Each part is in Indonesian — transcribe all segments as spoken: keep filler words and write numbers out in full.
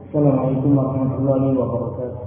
Assalamualaikum warahmatullahi wabarakatuh.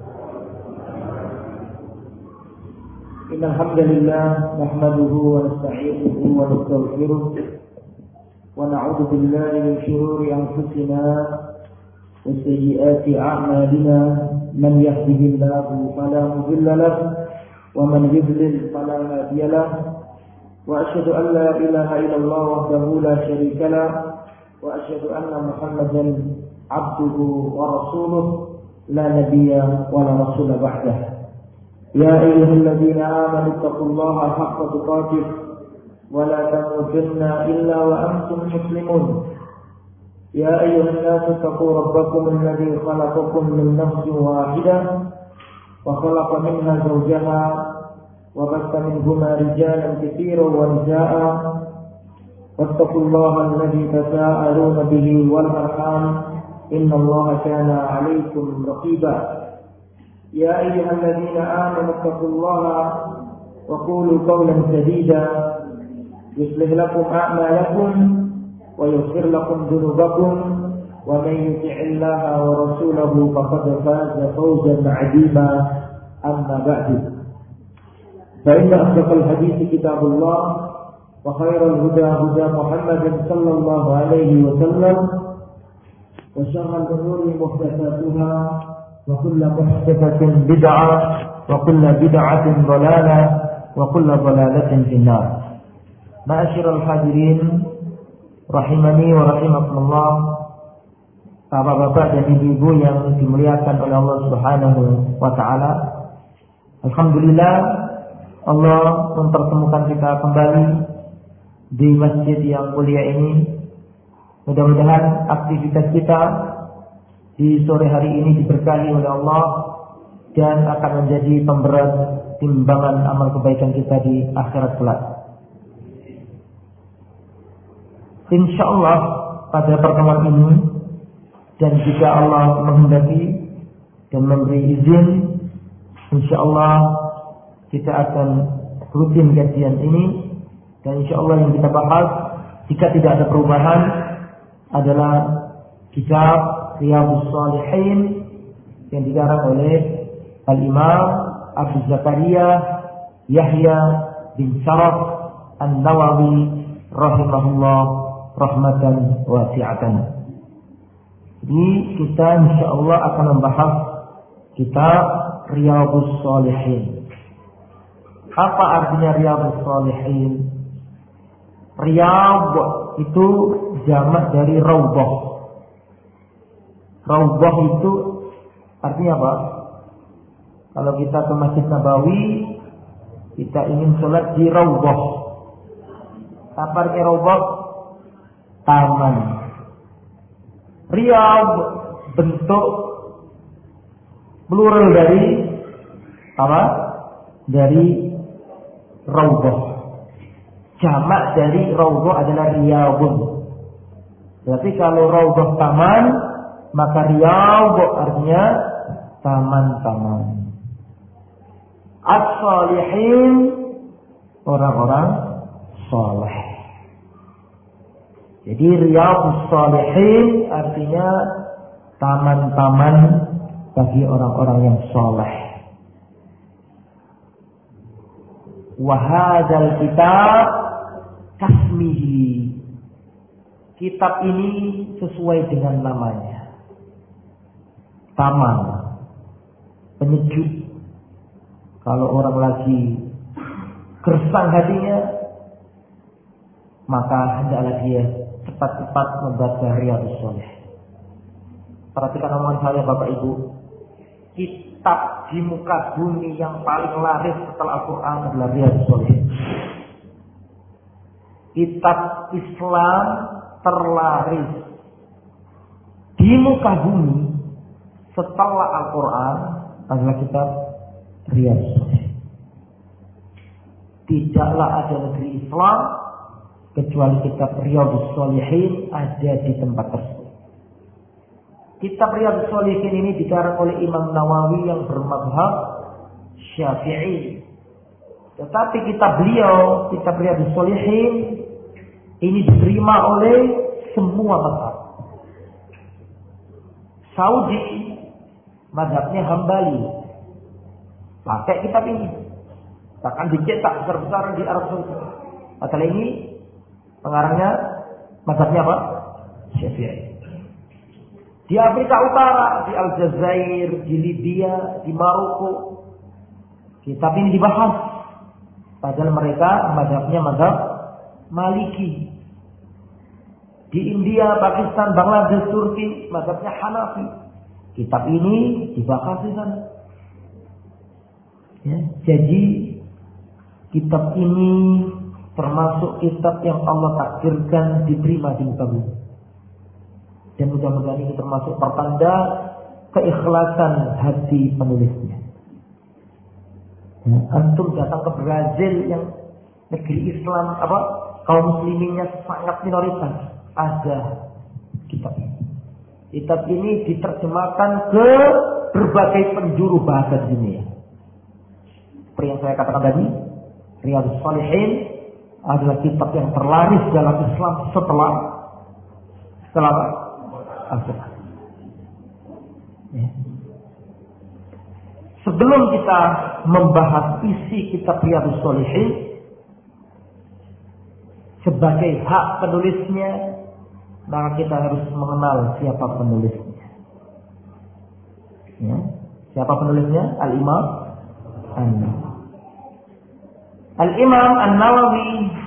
Innal hamdalillah nahmaduhu wa nasta'inuhu wa nastaghfiruh wa na'udzu billahi min shururi anfusina wa sayyiati a'malina man yahdihillahu fala mudilla lahu wa man yudlil fala hadiya lahu wa asyhadu an la ilaha illallah wahdahu la syarika lahu wa asyhadu anna Muhammadan abduhu wa rasuluh la nabiyya wa la rasula ba'dah. Ya ayyuhalladzina amanu taqullaha haqqa tuqatih wa la tamutunna illa wa antum muslimun. Ya ayyuhan nasu taqu rabbakum alladzi khalaqakum min nafsin wahidah wa khalaqa minha zawjaha wa bassa minhuma rijalan katsiran wa nisaa'a wattaqullaha alladzi tasaaluna bihi wal arham inna Allaha kana 'alaykum raqiba. Ya ayyuhalladzina amanu taqullaha wa qulu qawlan sadida yuslih lakum a'malakum wa yaghfir lakum dhunubakum wa man yuti'illaha wa rasulahu faqad faza fawzan 'azima. Amma ba'du. Fa inna asdaqal hadithi kitabullah wa khairal huda huda Muhammadin sallallahu alaihi wasallam wa syarrul umuri muhdatsatuha wa kullu muhdatsatin bid'ah wa kullu bid'atin dhalalah wa kullu dhalalatin finnar. Ma'asyiral hadirin rahimani wa rahimakumullah, bapak-bapak dan ibu-ibu yang dimuliakan oleh Allah Subhanahu wa taala. Alhamdulillah Allah mempertemukan kita kembali di masjid yang mulia ini. Mudah-mudahan aktivitas kita di sore hari ini diberkahi oleh Allah dan akan menjadi pemberat timbangan amal kebaikan kita di akhirat kelak. Insyaallah pada pertemuan ini dan jika Allah menghendaki dan memberi izin, insyaallah kita akan rutin kajian ini, dan insyaallah yang kita bahas jika tidak ada perubahan adalah kitab Riyadhus Shalihin yang dikarang oleh Al-Imam Abu Zakaria Yahya bin Sharaf An-Nawawi rahimahullah rahmatan wasi'atan. Jadi kita insyaallah akan membahas kitab Riyadhus Shalihin. Apa artinya Riyadhus Shalihin? Riyadh itu jamak dari raudhah. Raudhah itu artinya apa? Kalau kita ke Masjid Nabawi, kita ingin sholat di raudhah. Apa artinya raudhah? Taman. Riyadh bentuk plural dari apa? Dari raudhah. Jamak dari raudhah adalah riyadhun. Berarti kalau raudhah taman, maka riyadh artinya taman-taman. As-shalihin orang-orang saleh. Jadi Riyadhus Shalihin artinya taman-taman bagi orang-orang yang saleh. Wa hadzal kitab kasmihi. Kitab ini sesuai dengan namanya. Taman, penyejuk. Kalau orang lagi gersang hatinya, maka hendaklah dia cepat-cepat membaca Riyadhus Shalihin. Perhatikan omongan saya Bapak Ibu. Kitab di muka bumi yang paling laris setelah Al-Quran adalah Riyadhus Shalihin. Kitab Islam terlaris di muka bumi setelah Al-Quran adalah kitab Riyadhus Shalihin. Tidaklah ada negeri Islam kecuali kitab Riyadhus Shalihin ada di tempat tersebut. Kitab Riyadhus Shalihin ini dikarang oleh Imam Nawawi yang bermadzhab Syafi'i. Tetapi kitab beliau, kitab Riyadhus Shalihin ini diterima oleh semua mazhab. Saudi mazhabnya Hambali. Pakai kitab ini. Bahkan dicetak besar-besaran di Arab Saudi. Padahal ini pengarangnya mazhabnya apa? Syafi'i. Di Afrika Utara, di Aljazair, di Libya, di Maroko, kitab ini dibahas. Padahal mereka mazhabnya mazhab Maliki. Di India, Pakistan, Bangladesh, Turki, mazhabnya Hanafi. Kitab ini dibahas di sana. Ya, jadi kitab ini termasuk kitab yang Allah takdirkan diterima di muka bumi. Dan mudah-mudahan ini termasuk pertanda keikhlasan hati penulisnya. Ya, antum datang ke Brazil yang negeri Islam, apa kaum musliminnya sangat minoritas, ada kitab ini. Kitab ini diterjemahkan ke berbagai penjuru bahasa dunia. Seperti yang saya katakan tadi, Riyadhus Shalihin adalah kitab yang terlaris dalam Islam setelah setelah Al-Quran. Ya. Sebelum kita membahas isi kitab Riyadhus Shalihin sebagai hak penulisnya, maka kita harus mengenal siapa penulisnya. Ya. Siapa penulisnya? Al-Imam An-Nawawi. Al-Imam An-Nawawi,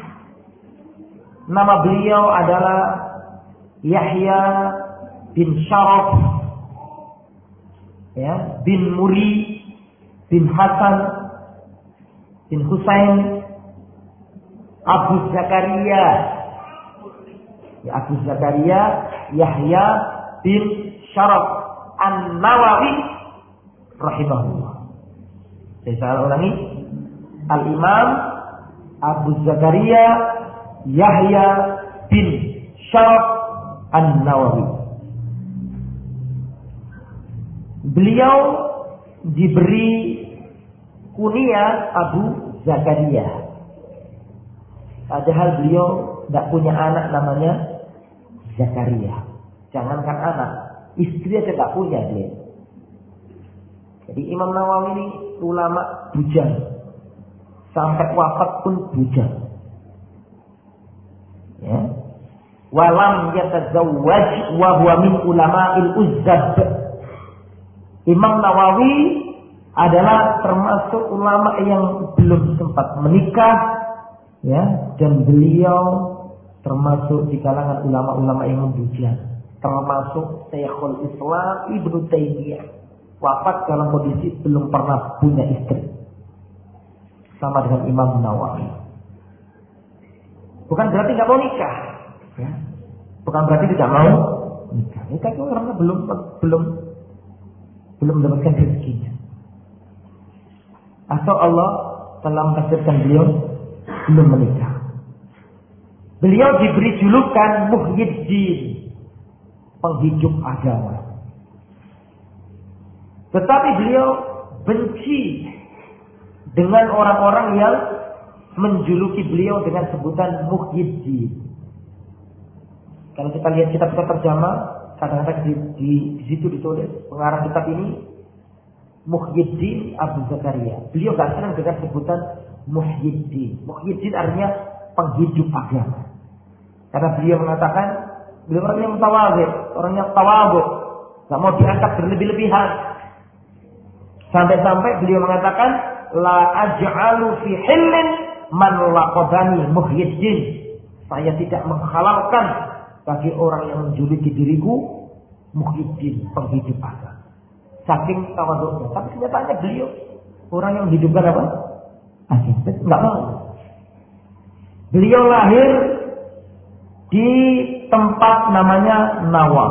nama beliau adalah Yahya bin Sharaf, ya, bin Muri, bin Hasan, bin Husain, Abu Zakaria, ya, Abu Zakaria Yahya bin Sharaf An-Nawawi rahimahullah. Saya ulangi, Al-Imam Abu Zakaria Yahya bin Sharaf An-Nawawi. Beliau diberi kunyah Abu Zakaria. Padahal beliau tidak punya anak namanya Zakaria. Jangankan anak, istri aja tidak punya dia. Jadi Imam Nawawi ini ulama bujang. Sampai wafat pun bujang. Ya. Walam yatazawwaj wa huwa min ulama'il uzzab. Imam Nawawi adalah termasuk ulama yang belum sempat menikah, ya, dan beliau termasuk di kalangan ulama-ulama yang membujang, termasuk Syekhul Islam Ibnu Taimiyah, wafat dalam kondisi belum pernah punya istri, sama dengan Imam Nawawi. Bukan berarti nggak mau nikah, ya. Bukan berarti tidak mau nikah. Nikah itu karena belum belum belum mendapatkan rezekinya. Atau Allah telah mentakdirkan beliau belum menikah. Beliau diberi julukan Muhyiddin, penghidup agama. Tetapi beliau benci dengan orang-orang yang menjuluki beliau dengan sebutan Muhyiddin. Kalau kita lihat kitab-kitab terjemah, kadang-kadang di, di, di situ ditulis pengarang kitab ini Muhyiddin Abu Zakaria. Beliau gak senang dengan sebutan Muhyiddin. Muhyiddin artinya penghidup agama. Karena beliau mengatakan beliau orang yang tawadhu, orang yang tawadhu, gak mau diangkat berlebih-lebihan. Sampai-sampai beliau mengatakan la aj'alu fi hillin man laqadani Muhyiddin. Saya tidak menghalalkan bagi orang yang menjuluki diriku Muhyiddin, penghidup agama. Saking tawadhunya. Tapi kenyataannya beliau orang yang hidupkan apa? Agama. Enggak mau. Beliau lahir di tempat namanya Nawa.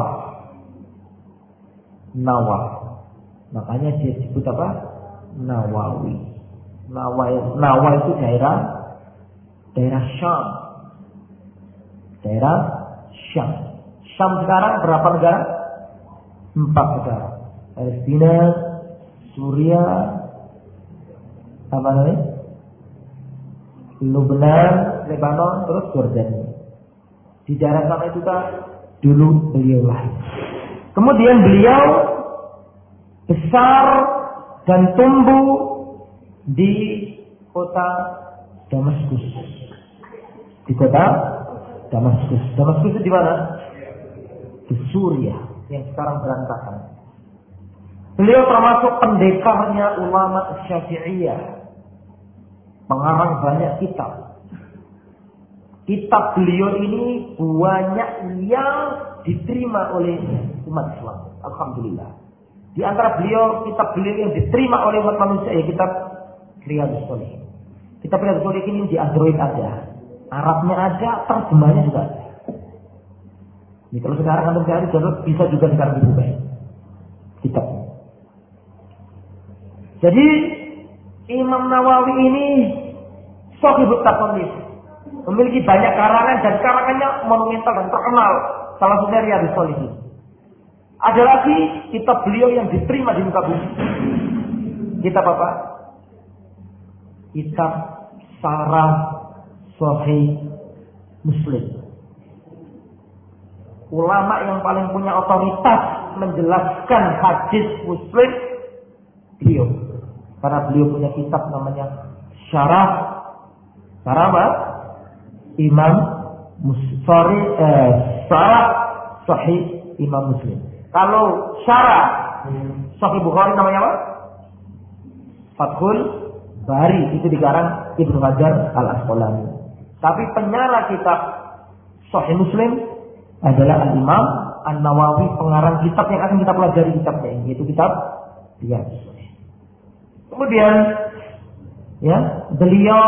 Nawa. Makanya dia disebut apa? Nawawi. Nawa, Nawa itu daerah daerah Syam. Daerah Syam. Syam sekarang berapa negara? Empat negara. Palestina, Suria, apa namanya? Lebanon, Lebanon, terus Jordania. Di daerah sana juga dulu beliau lahir. Kemudian beliau besar dan tumbuh di kota Damaskus. Di kota Damaskus. Damaskus itu di mana? Di Suriah yang sekarang berantakan. Beliau termasuk pendekarnya ulama Syafi'iyah. Pengarang banyak kitab. Kitab beliau ini banyak yang diterima oleh umat Islam. Alhamdulillah. Di antara beliau, kitab beliau yang diterima oleh umat manusia ya kitab Riyadhus Shalihin. Kitab Riyadhus Shalihin ini di Android ada, Arabnya ada, terjemahnya juga ada. Jadi kalau sekarang antum cari bisa juga sekarang dibuka kitabnya. Jadi Imam Nawawi ini Shahihut Taqrib, memiliki banyak karangan dan karangannya monumental dan terkenal. Salah satunya Riyadhus Shalihin. Ada lagi kitab beliau yang diterima di muka bumi. Kitab apa? Kitab Syarah Sahih Muslim. Ulama yang paling punya otoritas menjelaskan hadis Muslim beliau. Karena beliau punya kitab namanya Syarah Syarah apa? Imam Muslim. Sorry, eh, Syarah Sahih Imam Muslim. Kalau Syarah Sahih Bukhari namanya apa? Fathul Bari, itu dikarang Ibnu Hajar Al-Asqalani. Tapi penyarah kitab Sahih Muslim adalah Al-Imam An-Nawawi, pengarang kitab yang akan kita pelajari kitabnya ini, yaitu kitab Riyadhus Shalihin. Kemudian ya, beliau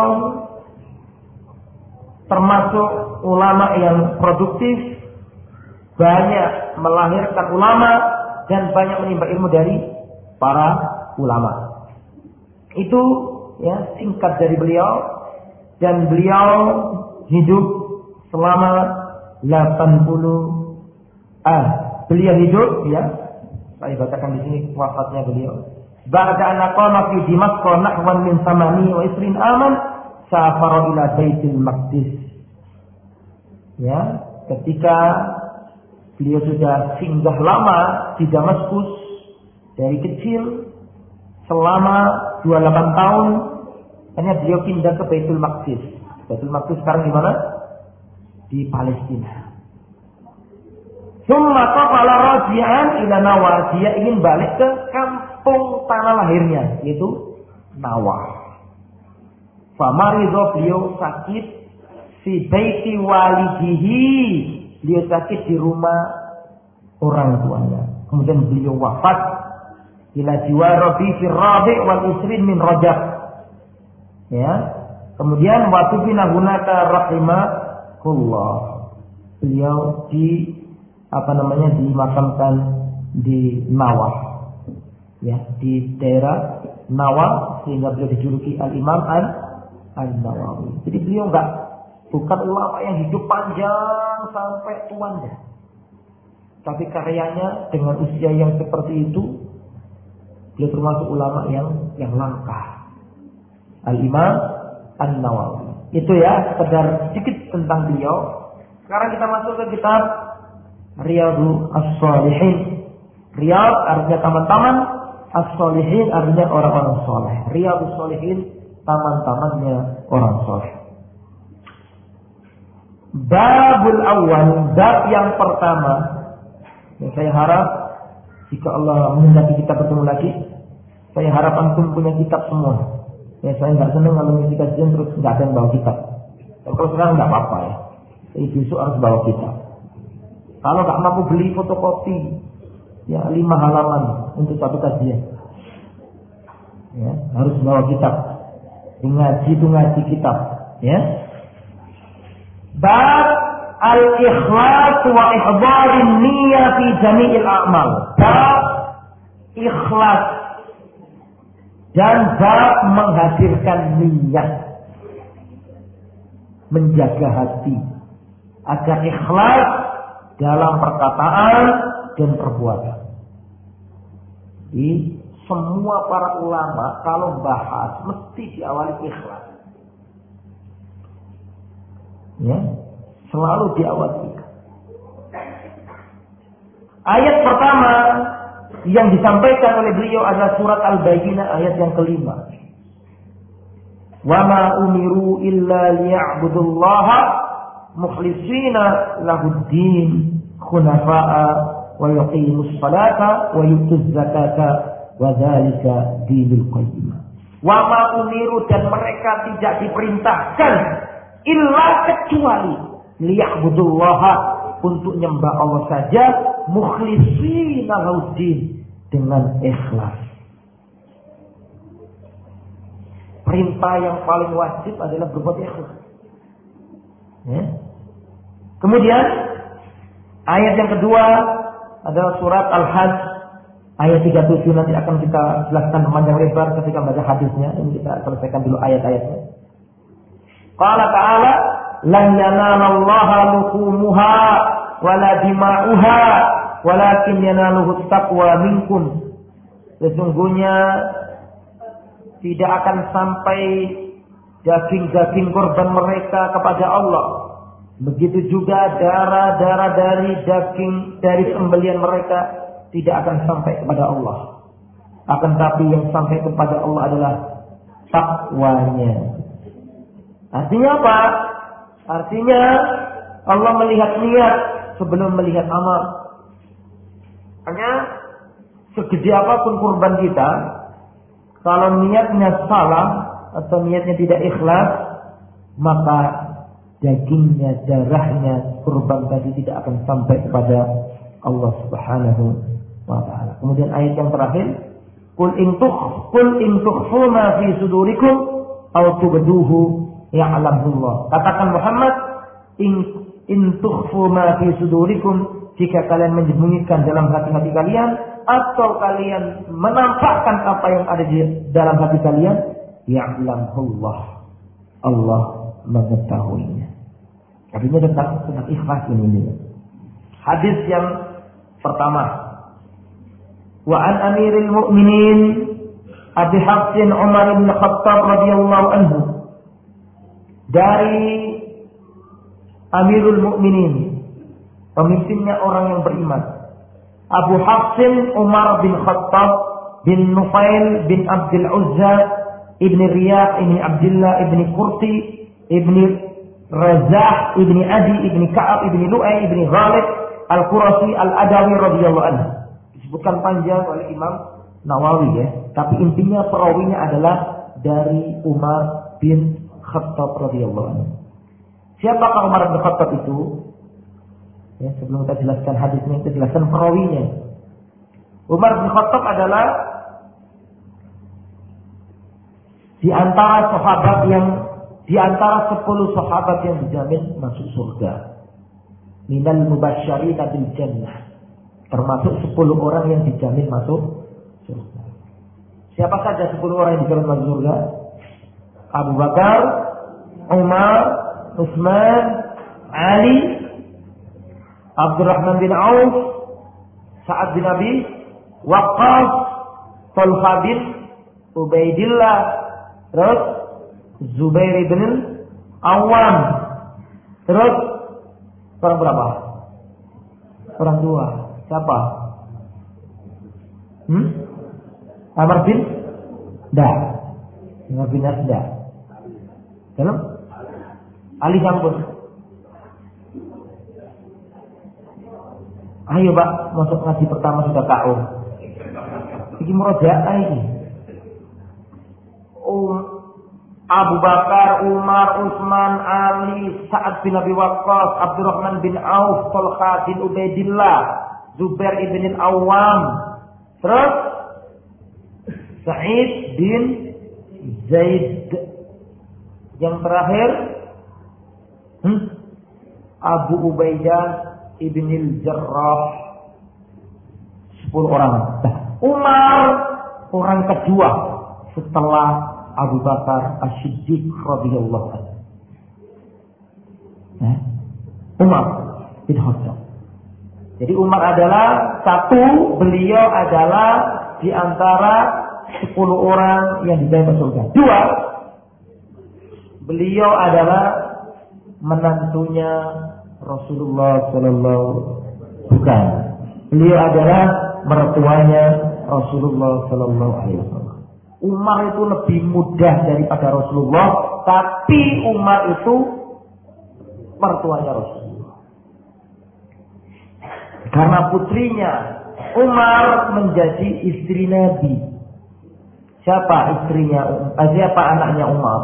termasuk ulama yang produktif, banyak melahirkan ulama dan banyak menimba ilmu dari para ulama. Itu ya singkat dari beliau, dan beliau hidup selama delapan puluh ah beliau hidup ya saya bacakan di sini wafatnya beliau. Ba'da an aqama fi Dimashq nahwan min samani wa isrin aman safara ila Baitul Maqdis. Ya, ketika beliau sudah singgah lama di Damaskus dari kecil selama dua puluh delapan tahun, hanya beliau pindah ke Baitul Maqdis. Baitul Maqdis sekarang di mana? Di Palestina. Summa qafala raji'an ila Nawa, dia ingin balik ke kampung tanah lahirnya, yaitu Nawa. Famaridho, beliau sakit fi baiti walidihi, beliau sakit di rumah orang tuanya. Kemudian beliau wafat ila jiwara fi rabi' wal isrin min Rajab. Ya. Kemudian waktu bina hunaka rahimahullah. Beliau di apa namanya dimakamkan di Nawa. Ya, di daerah Nawa, sehingga beliau dijuluki Al-Imam An-Nawawi. Jadi beliau enggak bukan ulama yang hidup panjang sampai tuanya. Tapi karyanya dengan usia yang seperti itu, beliau termasuk ulama yang yang langka. Al-Imam An-Nawawi. Itu ya sekedar sedikit tentang beliau. Sekarang kita masuk ke kitab Riyadhus Shalihin. Riyadh artinya taman-taman, As-Shalihin artinya orang-orang soleh. Riyadhus Shalihin, taman-tamannya orang soleh. Babul awal, bab yang pertama. Ya, saya harap jika Allah menghendaki kita bertemu lagi, saya harap antum punya kitab semua. Ya, saya nggak senang kalau ngisi kajian terus nggak ada yang bawa kitab. Dan kalau sekarang nggak apa-apa ya. Jadi besok harus bawa kitab. Kalau nggak mampu beli fotokopi, ya lima halaman untuk satu kajian. Ya, harus bawa kitab. Ngaji itu ngaji kitab. Ya. Bab al-ikhlas wa ihdarin niyyah fi jami'il a'mal. Bab ikhlas dan bab menghadirkan niat, menjaga hati agar ikhlas dalam perkataan dan perbuatan. Jadi semua para ulama kalau bahas mesti diawali ikhlas. Ya, selalu diawali. Ayat pertama yang disampaikan oleh beliau adalah surat Al-Bayyinah ayat yang kelima. Wa ma umiru illa liya'budullaha mukhlishina lahuddin khunafa'a wa yuqimus salata wa yutuz zakata wa dzalika dinul qayyim. Wa ma umiru, dan mereka tidak diperintahkan illa kecuali liya'budullaha, untuk nyembah Allah saja, mukhlishina lahuddin, dengan ikhlas. Perintah yang paling wajib adalah berbuat ikhlas. Ya. Kemudian ayat yang kedua adalah surat Al-Hajj ayat tiga puluh tujuh. Nanti akan kita jelaskan panjang lebar ketika baca hadisnya. Ini kita selesaikan dulu ayat-ayatnya. Qala ta'ala lan yanalallaha luhumuha wala dima'uha walakin yanaluhu taqwa minkum. Sesungguhnya tidak akan sampai daging-daging korban mereka kepada Allah. Begitu juga darah-darah dari daging dari sembelihan mereka tidak akan sampai kepada Allah. Akan tapi yang sampai kepada Allah adalah takwanya. Artinya apa? Artinya Allah melihat niat sebelum melihat amal. Hanya segede apapun kurban kita, kalau niatnya salah atau niatnya tidak ikhlas, maka dagingnya, darahnya kurban tadi tidak akan sampai kepada Allah Subhanahu wa taala. Kemudian ayat yang terakhir, qul in tukh qul in tukhfu ma fi sudurikum aw tubduhu ya'lamullah. Katakan Muhammad, in in tukhfu ma fi sudurikum, jika kalian menyembunyikan dalam hati-hati kalian atau kalian menampakkan apa yang ada di dalam hati kalian, ya'lamullah, Allah mengetahuinya. Artinya tentang tentang ikhlas ini. Hadis yang pertama, wa an amiril mu'minin Abi Hafsin Umar bin Khattab radhiyallahu anhu, dari Amirul Mukminin, pemimpinnya orang yang beriman, Abu Hafsin Umar bin Khattab bin Nufail bin Abdul Uzza ibn Riyah ibn Abdullah ibn Qurti ibn Razah ibn Adi ibn Ka'ab ibn Lu'ay ibn Ghalib Al-Qurasi Al-Adawi radhiyallahu anhu. Disebutkan panjang oleh Imam Nawawi ya, tapi intinya perawinya adalah dari Umar bin Khattab radhiyallahu anhu. Siapakah Umar bin Khattab itu? Ya, sebelum kita jelaskan hadisnya, kita jelaskan perawinya. Umar bin Khattab adalah di antara sahabat yang di antara sepuluh sahabat yang dijamin masuk surga. Minal mubasysyirin bil jannah. Termasuk sepuluh orang yang dijamin masuk surga. Siapa saja sepuluh orang yang dijamin masuk surga? Abu Bakar, Umar, Utsman, Ali, Abdurrahman bin Auf, Sa'ad bin Abi Waqqas, Talha bin Ubaidillah, terus Zubair bin Awam, terus orang berapa? Orang dua. Siapa? Hmm? Amr bin Da. Amr bin Asda. Dalam? Ali Sampun. Ayo Pak, masuk ngaji pertama sudah tahu. Ini murojaah ini. Um, Abu Bakar, Umar, Utsman, Ali, Sa'ad bin Abi Waqqas, Abdurrahman bin Auf, Talha bin Ubaidillah, Zubair ibn Al-Awwam, terus Sa'id bin Zaid. Yang terakhir hmm? Abu Ubaidah ibn Al-Jarrah. Sepuluh orang. Nah, Umar orang kedua setelah Abu Bakar As-Siddiq radhiyallahu anhu. Nah, Umar bin Khattab. Jadi Umar adalah satu, beliau adalah di antara sepuluh orang yang dijamin surga. Dua, beliau adalah menantunya Rasulullah Sallallahu bukan Beliau adalah mertuanya Rasulullah Sallallahu Alaihi Wasallam. Umar itu lebih muda daripada Rasulullah, tapi Umar itu mertuanya Rasulullah. Karena putrinya Umar menjadi istri Nabi. Siapa istrinya? Eh, siapa anaknya Umar?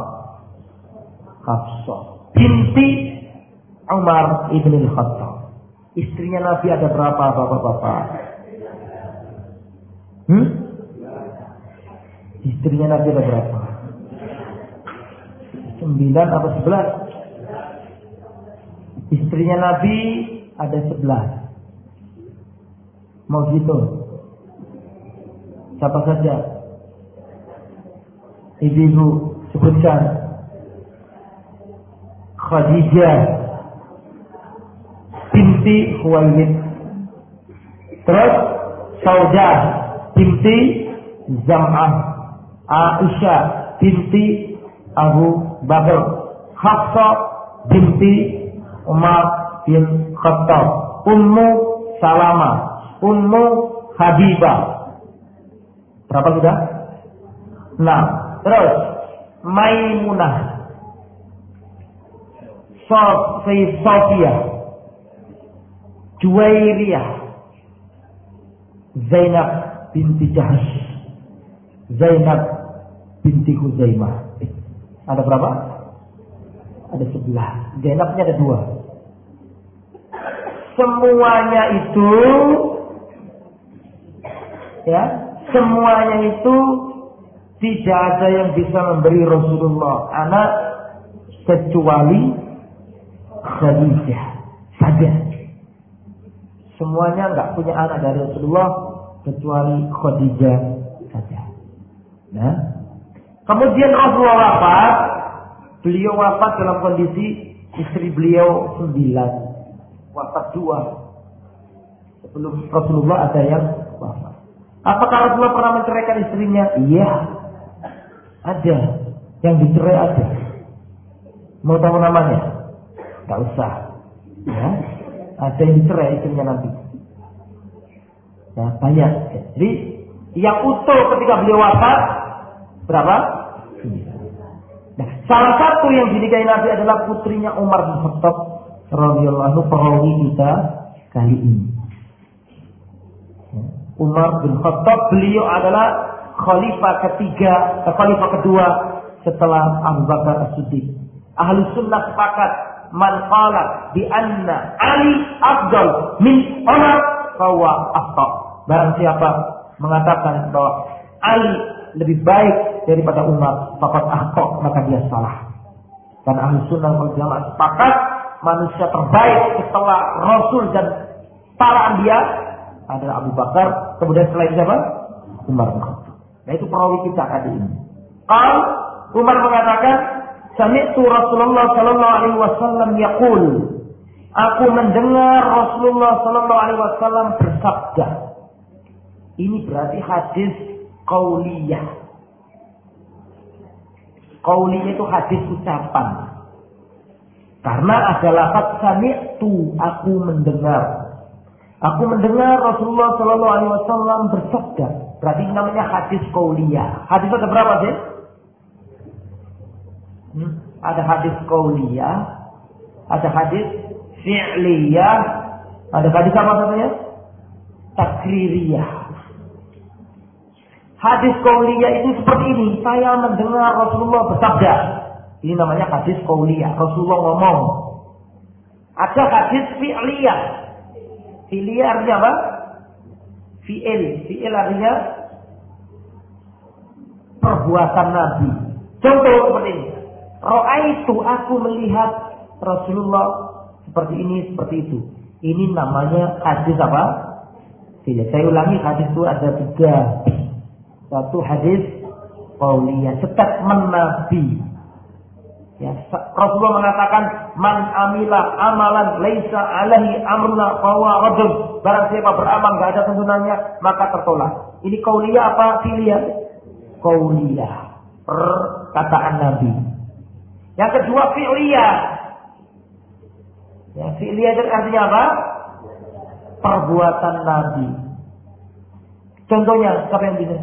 Hafsah binti Umar ibn al-Khattab. Istrinya Nabi ada berapa bapak-bapak? Hmm? Istrinya Nabi ada berapa? Sembilan atau sebelas? Istrinya Nabi ada sebelas. Mau gitu? Siapa saja? Ibu-ibu sebutkan. Khadijah binti Khuwailid. Terus Saudah binti Zam'ah. Aisyah binti Abu Bakar. Hafsah binti Umar bin Khattab. Ummu Salamah. Ummu Habibah. Berapa sudah? Nah, terus Maimunah, Sofia, Juwairiyah, Zainab binti Jahsh, Zainab binti Huzaimah. Ada berapa? Ada sebelas. Zainabnya ada dua. Semuanya itu, ya, semuanya itu tidak ada yang bisa memberi Rasulullah anak kecuali Khadijah saja. Semuanya enggak punya anak dari Rasulullah kecuali Khadijah saja. Nah, kemudian Rasulullah wafat. Beliau wafat dalam kondisi istri beliau sembilan, wafat dua. Sebelum Rasulullah ada yang wafat. Apakah Rasulullah pernah menceraikan istrinya? Iya, ada. Yang dicerai ada. Mau tahu namanya? Gak usah. Ya, ada yang dicerai istrinya Nabi. Ya, banyak. Jadi yang utuh ketika beliau wafat berapa? Nah, salah satu yang dinikahi Nabi adalah putrinya Umar bin Khattab radhiyallahu anhu, perawi kita kali ini. Umar bin Khattab, beliau adalah khalifah ketiga, khalifah kedua setelah Abu Bakar As-Siddiq. Ahlus sunnah sepakat, man qala bi anna Ali afdal min Umar fahuwa akhta. Barang siapa mengatakan bahwa Ali lebih baik daripada Umar, faqad akhta, maka dia salah. Karena ahlus sunnah wal jamaah sepakat, manusia terbaik setelah Rasul dan para anbiya adalah Abu Bakar, kemudian selain siapa? Umar bin Khattab. Nah, itu perawi kita kali ini. Qal, Umar mengatakan, sami'tu Rasulullah sallallahu alaihi wasallam yaqul, aku mendengar Rasulullah sallallahu alaihi wasallam bersabda. Ini berarti hadis qauliyah. Qauliyah itu hadis ucapan. Karena ada lafaz sami'tu, aku mendengar. Aku mendengar Rasulullah sallallahu alaihi wasallam bersabda. Berarti namanya hadis qauliyah. Hadis ada berapa sih? Hmm? Ada hadis qauliyah, ada hadis fi'liyah, ada hadis apa namanya? Takririyah. Hadis qauliyah itu seperti ini. Saya mendengar Rasulullah bersabda. Ini namanya hadis qauliyah. Rasulullah ngomong. Ada hadis fi'liyah. Fi'liyah artinya apa? Fi'il. Fi'il artinya perbuatan Nabi. Contoh seperti ini. Ra'aitu, aku melihat Rasulullah seperti ini, seperti itu. Ini namanya hadis apa? Fi'il. Saya ulangi, hadis itu ada tiga. Satu hadis qauliyah, statement Nabi. Ya, Rasulullah mengatakan, man amila amalan laisa alaihi amruna fahuwa raddun. Barang siapa beramal enggak ada tuntunannya, maka tertolak. Ini qauliyah apa fi'liyah? Qauliyah, perkataan Nabi. Yang kedua fi'liyah. Ya, fi'liyah itu artinya apa? perbuatan Nabi. Contohnya, siapa yang bisa?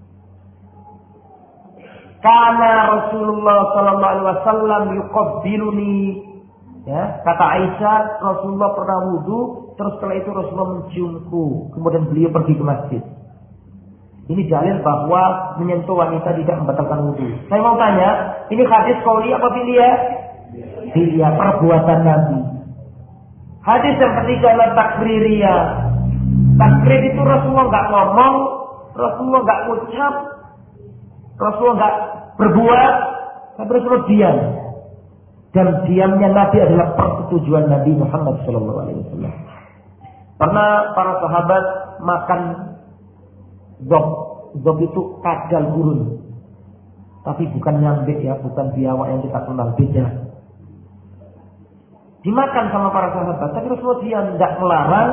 Karena Rasulullah Sallallahu Alaihi Wasallam yuqabbiluni, ya, kata Aisyah, Rasulullah pernah wudu, terus setelah itu Rasulullah menciumku, kemudian beliau pergi ke masjid. Ini dalil bahwa menyentuh wanita tidak membatalkan wudu. Saya mau tanya, ini hadis qauli apa fi'liyah? Fi'liyah, perbuatan Nabi. Hadis yang ketiga adalah takririyah. Takrir itu Rasulullah nggak ngomong, Rasulullah nggak ucap, Rasulullah nggak berbuat, tapi Rasulullah diam. Dan diamnya Nabi adalah persetujuan Nabi Muhammad Shallallahu Alaihi Wasallam. Pernah para sahabat makan zob, zob itu kadal gurun, tapi bukan nyambe ya, bukan biawak yang kita kenal, beda. Dimakan sama para sahabat, tapi Rasulullah diam, tidak melarang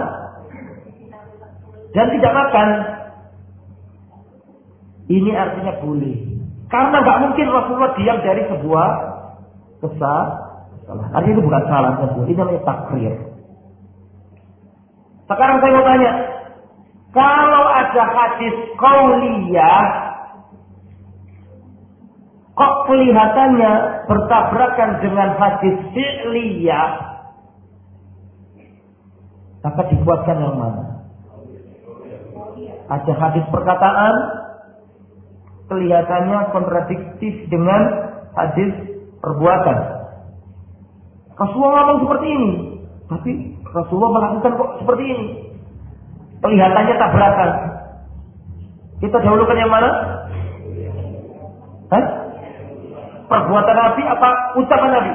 dan tidak makan. Ini artinya boleh, karena nggak mungkin Rasulullah diam dari sebuah kesalahan. Artinya itu bukan salah, ini namanya takrir. Sekarang saya mau tanya, kalau ada hadis qauliyah, kok kelihatannya bertabrakan dengan hadis fi'liyah, maka dikuatkan yang mana? Ada hadis perkataan, kelihatannya kontradiktif dengan hadis perbuatan. Rasulullah ngomong seperti ini, tapi Rasulullah melakukan kok seperti ini. Kelihatannya tabrakan. Kita dahulukan yang mana? Hah? Perbuatan Nabi apa ucapan Nabi?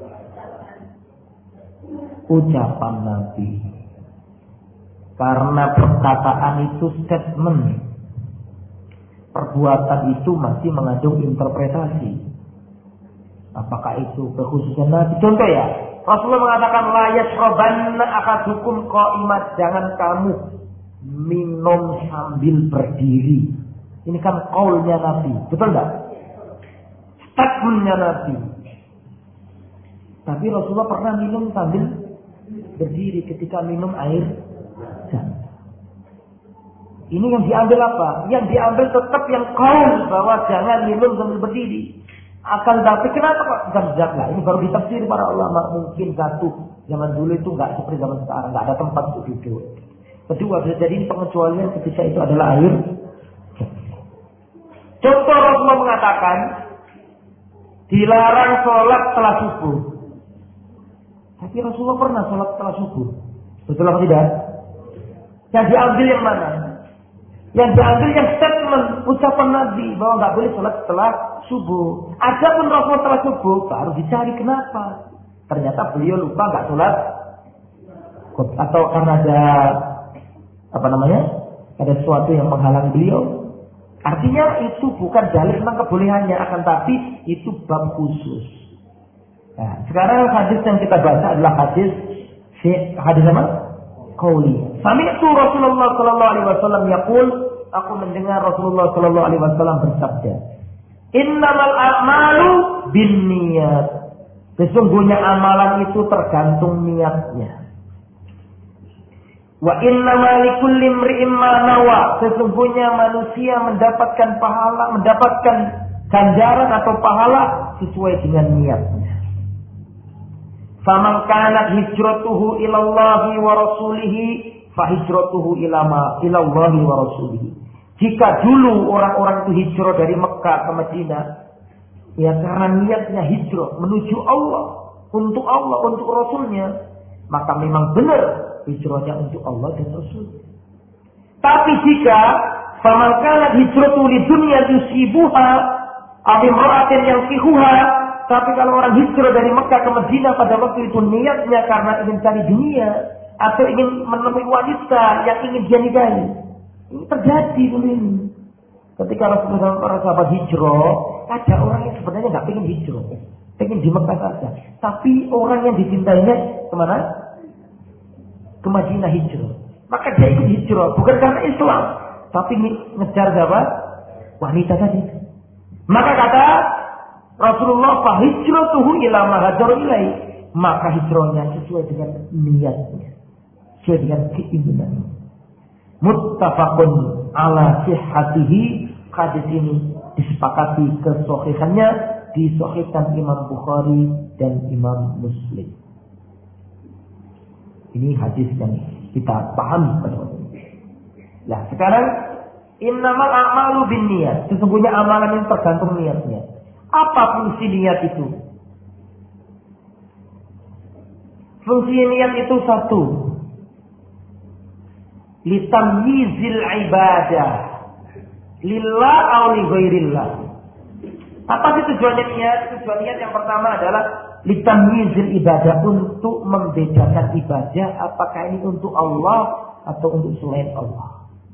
Ucapan Nabi. Karena perkataan itu statement. Perbuatan itu masih mengandung interpretasi. Apakah itu kekhususan Nabi? Contoh ya, Rasulullah mengatakan la yashrabanna ahadukum qa'imat, jangan kamu minum sambil berdiri. Ini kan qaulnya Nabi, betul enggak? Statementnya Nabi. Tapi Rasulullah pernah minum sambil berdiri ketika minum air zam. Ini yang diambil apa? Yang diambil tetap yang qaul bahwa jangan minum sambil berdiri. Akan tapi kenapa kok zam-zam lah? Ini baru ditafsir para ulama. Mungkin satu, zaman dulu itu nggak seperti zaman sekarang, nggak ada tempat untuk duduk. Kedua, bisa jadi ini pengecualian ketika itu adalah air. Contoh, Rasulullah mengatakan dilarang sholat setelah subuh. Tapi Rasulullah pernah sholat setelah subuh. Betul apa tidak? Yang diambil yang mana? Yang diambil yang statement ucapan Nabi bahwa nggak boleh sholat setelah subuh. Adapun Rasulullah setelah subuh baru dicari kenapa. Ternyata beliau lupa nggak sholat, atau karena ada apa namanya? Ada sesuatu yang menghalang beliau. Artinya itu bukan dalil tentang kebolehannya, akan tapi itu bab khusus. Nah, sekarang hadis yang kita baca adalah hadis hadis apa? Qauli. Sami'tu Rasulullah sallallahu alaihi wasallam yaqul, aku mendengar Rasulullah sallallahu alaihi wasallam bersabda, "Innamal a'malu binniyat." Sesungguhnya amalan itu tergantung niatnya. Wa innamal likulli imri'in ma nawa. Sesungguhnya manusia mendapatkan pahala, mendapatkan ganjaran atau pahala sesuai dengan niatnya. Faman kanat hijratuhu ila Allahi wa rasulihi fa hijratuhu ila ma ila Allahi wa rasulihi. Jika dulu orang-orang itu hijrah dari Mekah ke Madinah, ya karena niatnya hijrah menuju Allah, untuk Allah, untuk Rasulnya, maka memang benar hijrahnya untuk Allah dan Rasul. Tapi jika faman kanat hijratuhu lidunya yusibuha aw imra'atin yankihuha, tapi kalau orang hijrah dari Mekah ke Madinah pada waktu itu niatnya karena ingin cari dunia atau ingin menemui wanita yang ingin dia nikahi. Ini terjadi dulu ini. Ketika Rasulullah para sahabat hijrah, ada orang yang sebenarnya nggak pengen hijrah, pengen di Mekah saja. Tapi orang yang dicintainya kemana? Ke Madinah hijrah. Maka dia ikut hijrah bukan karena Islam, tapi ngejar siapa? Wanita tadi. Maka kata Rasulullah, fa hijratuhu ila ma hajar ilai, maka hijrahnya sesuai dengan niatnya. sesuai dengan keinginan. Muttafaqun ala sihhatihi, hadis ini disepakati kesahihannya, disahihkan Imam Bukhari dan Imam Muslim. Ini hadis yang kita pahami pada waktu ini. Nah, sekarang innamal a'malu binniyat. Sesungguhnya amalan yang tergantung niatnya. Apa fungsi niat itu? Fungsi niat itu satu, litamyizil ibadah lillah aw li ghairillah. Apa sih tujuannya niat? Tujuan niat yang pertama adalah litamyizil ibadah, untuk membedakan ibadah apakah ini untuk Allah atau untuk selain Allah.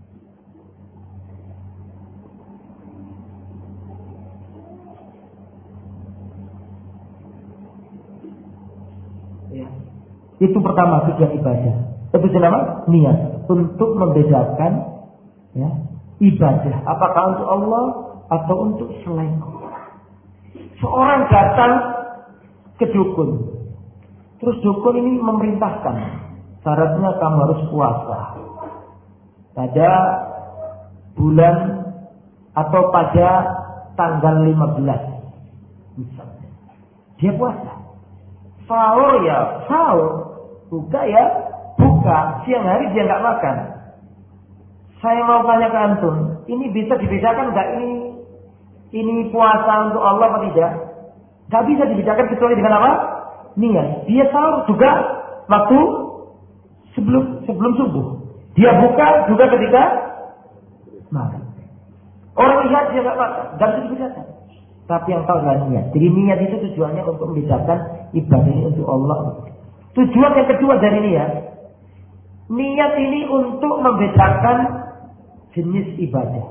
Ya. Itu pertama tujuan ibadah. Itu nama niat, untuk membedakan ya, ibadah apakah untuk Allah atau untuk selain Allah. Seorang datang ke dukun, terus dukun ini memerintahkan syaratnya kamu harus puasa pada bulan atau pada tanggal lima belas misalnya. Dia puasa. Sahur ya sahur, buka ya buka, siang hari dia nggak makan. Saya mau tanya ke antum, ini bisa dibedakan nggak ini ini puasa untuk Allah atau tidak? Nggak bisa dibedakan kecuali dengan apa? Niat. Dia sahur juga waktu sebelum sebelum subuh. Dia buka juga ketika malam. Orang lihat dia nggak makan, nggak bisa dibedakan. Tapi yang tahu adalah niat. Jadi niat itu tujuannya untuk membedakan ibadah ini untuk Allah. Tujuan yang kedua dari niat, niat ini untuk membedakan jenis ibadah.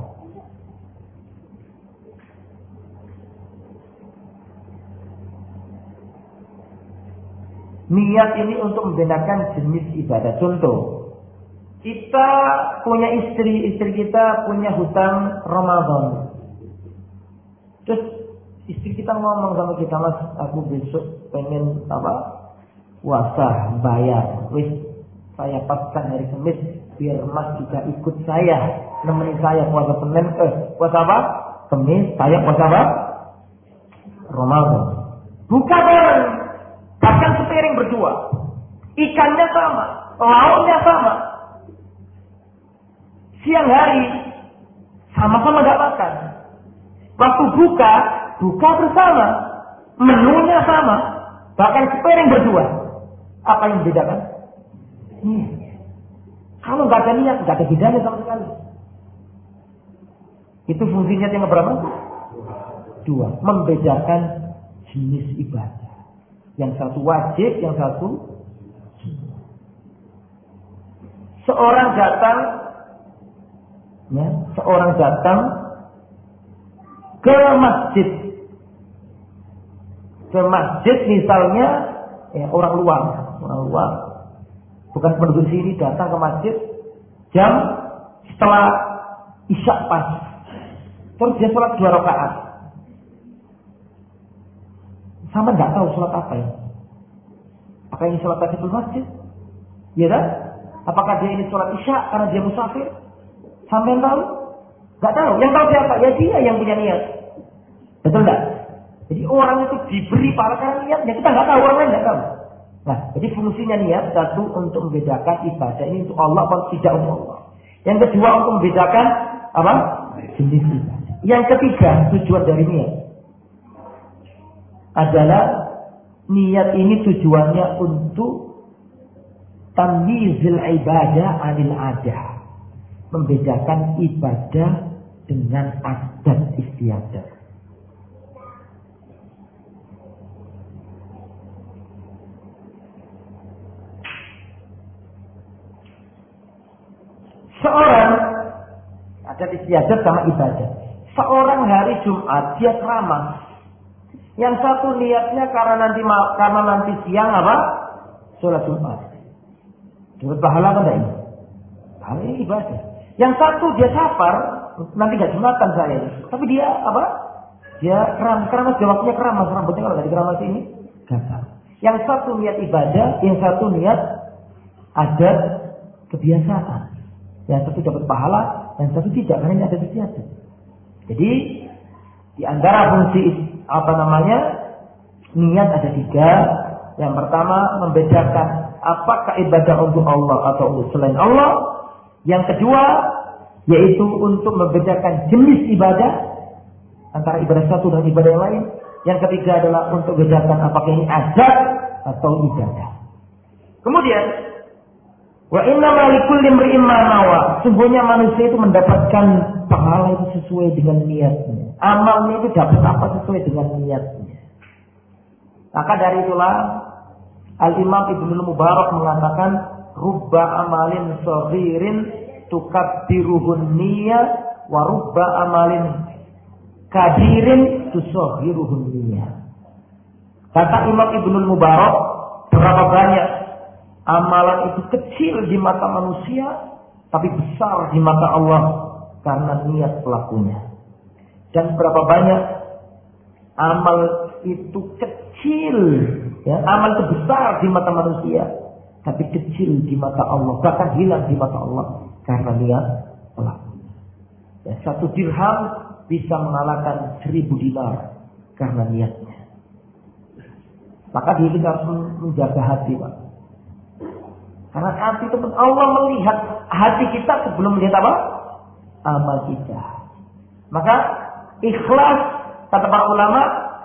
Niat ini untuk membedakan jenis ibadah. Contoh, kita punya istri, istri kita punya hutang Ramadan. Terus istri kita ngomong sama kita, Mas, aku besok pengen apa? Puasa, bayar. Wis, saya paskan hari Kamis biar Mas juga ikut saya, nemenin saya puasa Senin, eh puasa apa? Kamis, saya puasa apa? Ramadan. Buka bareng, bahkan sepiring berdua. Ikannya sama, lauknya sama. Siang hari sama-sama gak makan. Waktu buka, buka bersama, menunya sama, bahkan sepiring berdua. Apa yang membedakan? Hmm. Kalau nggak ada niat, nggak ada bedanya sama sekali. Itu fungsinya yang berapa? Dua. Membedakan jenis ibadah. Yang satu wajib, yang satu sunnah. Seorang datang, ya, seorang datang ke masjid, ke masjid misalnya, ya, orang luar, orang luar. Bukan penduduk sini, datang ke masjid jam setelah isya pas. Terus dia sholat dua rakaat. Sama nggak tahu sholat apa ini. Apakah ini sholat tahiyatul masjid? Ya kan? Apakah dia ini sholat isya karena dia musafir? Sampai yang tahu? Nggak tahu. Yang tahu siapa? Ya dia yang punya niat. Betul nggak? Jadi orang itu diberi pahala karena niatnya. Kita nggak tahu, orang lain nggak tahu. Nah, jadi fungsinya niat satu untuk membedakan ibadah ini untuk Allah atau tidak untuk Allah. Yang kedua untuk membedakan apa? Jenis ibadah. Yang ketiga tujuan dari niat adalah niat ini tujuannya untuk tamyizil ibadah anil adah, membedakan ibadah dengan adat istiadat. Seorang adat istiadat sama ibadah. Seorang hari Jumat dia ceramah. Yang satu niatnya karena nanti karena nanti siang apa? Sholat Jumat. Dapat pahala kan ini? Pahala ini ibadah. Yang satu dia safar, nanti nggak Jumatan saya. Tapi dia apa? Dia keram, keramas jawabnya keramas, rambutnya kalau dari keramas ini gatal. Yang satu niat ibadah, yang satu niat adat kebiasaan. Yang satu dapat pahala, yang satu tidak, karena ini ada sesuatu. Jadi di antara fungsi apa namanya niat ada tiga. Yang pertama membedakan apakah ibadah untuk Allah atau untuk selain Allah. Yang kedua yaitu untuk membedakan jenis ibadah antara ibadah satu dan ibadah yang lain. Yang ketiga adalah untuk membedakan apakah ini adat atau ibadah. Kemudian wa inna ma likulli imri'in ma nawa. Sungguhnya manusia itu mendapatkan pahala itu sesuai dengan niatnya. Amalnya itu dapat apa sesuai dengan niatnya. Maka dari itulah Al-Imam Ibnul Mubarak mengatakan rubba amalin saghirin tukabbiruhun niyyah wa rubba amalin kabirin tusaghiruhun niyyah. Kata Imam Ibnul Mubarak, berapa banyak amalan itu kecil di mata manusia tapi besar di mata Allah karena niat pelakunya. Dan berapa banyak amal itu kecil, ya, amal itu besar di mata manusia tapi kecil di mata Allah, bahkan hilang di mata Allah karena niat pelakunya. Ya, satu dirham bisa mengalahkan seribu dinar karena niatnya. Maka dia kita harus menjaga hati, Pak. Karena hati itu Allah melihat hati kita sebelum melihat apa? Amal kita. Maka ikhlas kata para ulama,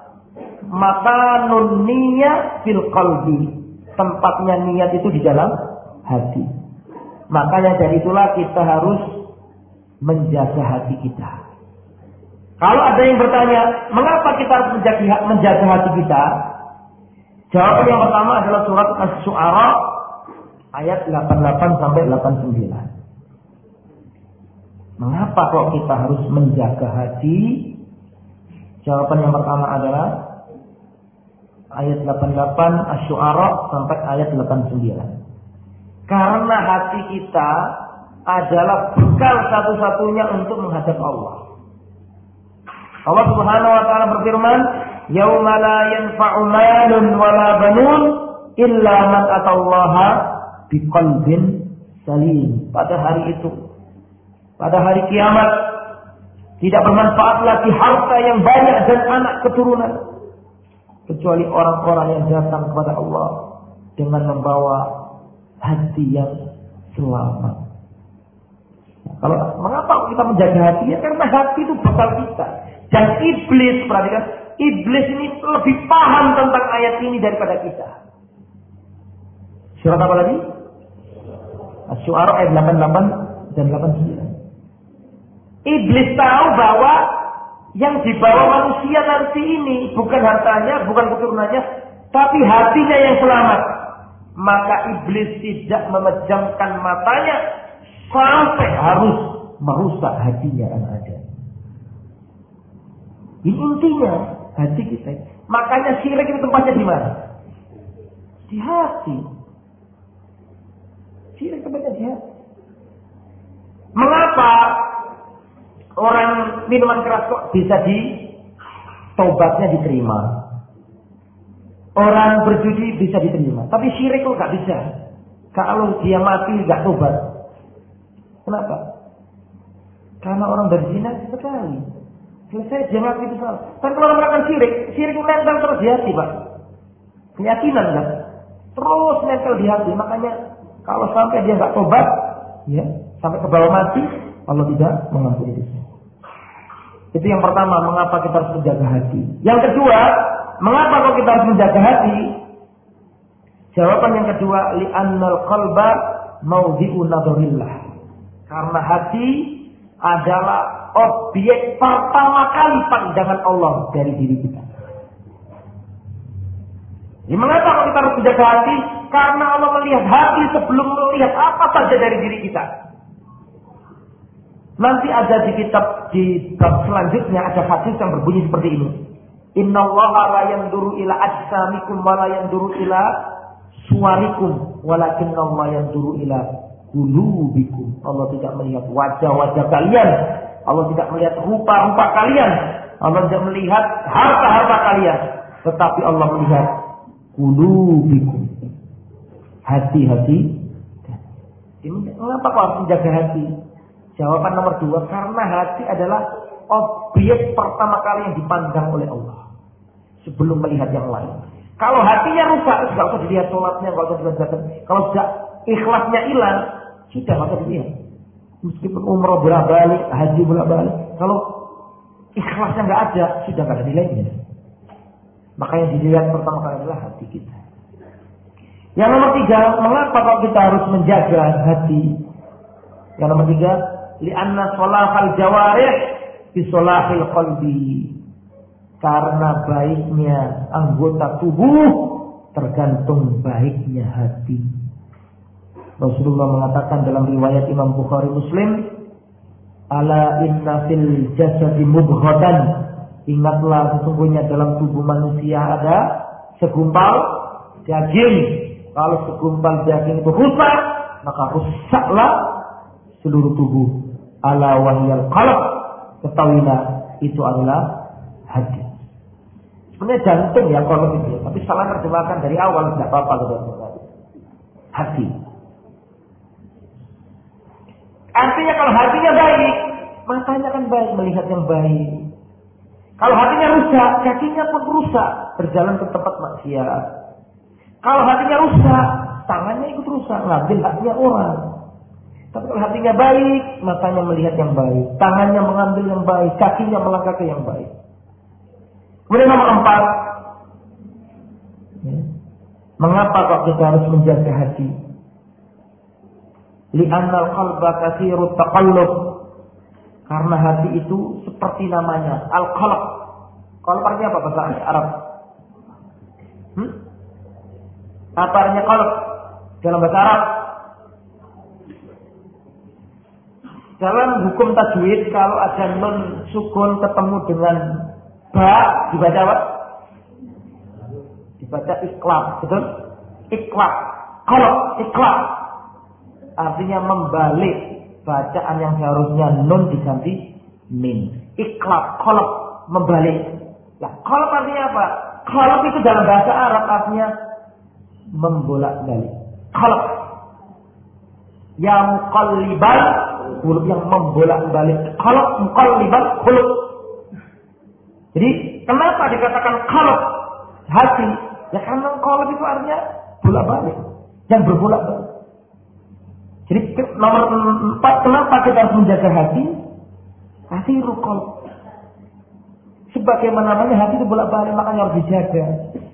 maka nunniya fil qalbi. Tempatnya niat itu di dalam hati. Makanya dari itulah kita harus menjaga hati kita. Kalau ada yang bertanya, mengapa kita harus menjaga, menjaga hati kita? Jawaban yang pertama adalah surat Asy-Syu'ara ayat delapan puluh delapan sampai delapan puluh sembilan. Mengapa kok kita harus menjaga hati? Jawaban yang pertama adalah ayat delapan puluh delapan Asy-Syu'ara sampai ayat delapan puluh sembilan. Karena hati kita adalah bekal satu-satunya untuk menghadap Allah. Allah Subhanahu wa taala berfirman, "Yauma la yanfa'u malun wala banun illa man atallaha biqalbin salim." Pada hari itu, pada hari kiamat, tidak bermanfaat lagi harta yang banyak dan anak keturunan, kecuali orang-orang yang datang kepada Allah dengan membawa hati yang selamat. Kalau mengapa kita menjaga hati? Ya karena hati itu bekal kita. Dan iblis, perhatikan, iblis ini lebih paham tentang ayat ini daripada kita. Surat apa lagi? Asy-Syu'ara ayat delapan puluh delapan dan delapan puluh sembilan. Iblis tahu bahwa yang dibawa manusia nanti ini bukan hartanya, bukan keturunannya, tapi hatinya yang selamat. Maka iblis tidak memejamkan matanya sampai harus merusak hatinya yang ada. Ini intinya hati kita. Makanya syirik itu tempatnya di mana? Di hati. Syirik tempatnya di hati. Mengapa orang minuman keras kok bisa di taubatnya diterima? Orang berjudi bisa diterima, tapi syirik kok gak bisa. Kalau dia mati gak tobat. Kenapa? Karena orang berzina sekali. Selesai dia mati itu salah. Tapi kalau orang melakukan syirik, syirik menempel terus di hati, Pak. Keyakinan kan? Terus nempel di hati. Makanya kalau sampai dia gak tobat, ya, sampai ke bawah mati, Allah tidak mengampuni itu. Itu yang pertama, mengapa kita harus menjaga hati. Yang kedua, mengapa kok kita harus menjaga hati? Jawaban yang kedua, li'annal qalba mawdi'u nadharillah. Karena hati adalah objek pertama kali pandangan Allah dari diri kita. Jadi mengapa kok kita harus menjaga hati? Karena Allah melihat hati sebelum melihat apa saja dari diri kita. Nanti ada di kitab di bab selanjutnya ada hadis yang berbunyi seperti ini. Innallaha la yanzuru ila ajsamikum wa la yanzuru ila suwarikum walakinnallaha yanzuru ila qulubikum. Allah tidak melihat wajah-wajah kalian. Allah tidak melihat rupa-rupa kalian. Allah tidak melihat harta-harta kalian. Tetapi Allah melihat qulubikum. Hati-hati. Mengapa kau harus menjaga hati? Jawaban nomor dua, karena hati adalah objek pertama kali yang dipandang oleh Allah sebelum melihat yang lain. Kalau hatinya rusak, nggak usah dilihat sholatnya, nggak usah dilihat zakat. Kalau sudah ikhlasnya hilang, sudah nggak usah dilihat. Meskipun umroh bolak-balik, haji bolak-balik, kalau ikhlasnya nggak ada, sudah nggak ada nilainya. Maka yang dilihat pertama kali adalah hati kita. Yang nomor tiga, mengapa kok kita harus menjaga hati? Yang nomor tiga, li'anna sholahal jawarih bi sholahil qalbi. Karena baiknya anggota tubuh tergantung baiknya hati. Rasulullah mengatakan dalam riwayat Imam Bukhari Muslim, ala inna fil jasadi mudghatan. Ingatlah sesungguhnya dalam tubuh manusia ada segumpal daging. Kalau segumpal daging itu rusak, maka rusaklah seluruh tubuh. Ala wahyal qalb. Ketahuilah itu adalah hati. Sebenarnya jantung ya kalau itu, tapi salah terjemahkan dari awal tidak apa-apa gitu. Hati. Artinya kalau hatinya baik, matanya kan baik melihat yang baik. Kalau hatinya rusak, kakinya pun rusak berjalan ke tempat maksiat. Kalau hatinya rusak, tangannya ikut rusak ngambil haknya orang. Tapi kalau hatinya baik, matanya melihat yang baik, tangannya mengambil yang baik, kakinya melangkah ke yang baik. Kemudian nomor empat, ya, mengapa kok kita harus menjaga hati? Li'annal qalba katsirut taqallub. Karena hati itu seperti namanya al-qalb. Qalb artinya apa bahasa Arab? Hmm? Apa artinya qalb dalam bahasa Arab? Dalam hukum tajwid kalau ada nun sukun ketemu dengan ba dibaca apa? Dibaca iklab, betul? Iklab. Qalb, iklab. Artinya membalik bacaan yang seharusnya nun diganti min. Iklab, qalb, membalik. Nah, qalb artinya apa? Qalb itu dalam bahasa Arab artinya membolak-balik. Qalb. Ya muqallibal qulub, yang membolak-balik. Qalb, muqallibal qulub. Jadi, kenapa dikatakan qalb, hati? Ya karena qalb itu artinya bolak-balik, yang berbolak-balik. Jadi nomor empat, kenapa kita harus menjaga hati? Hati rukol. Sebagaimana namanya hati itu bolak-balik, makanya harus dijaga.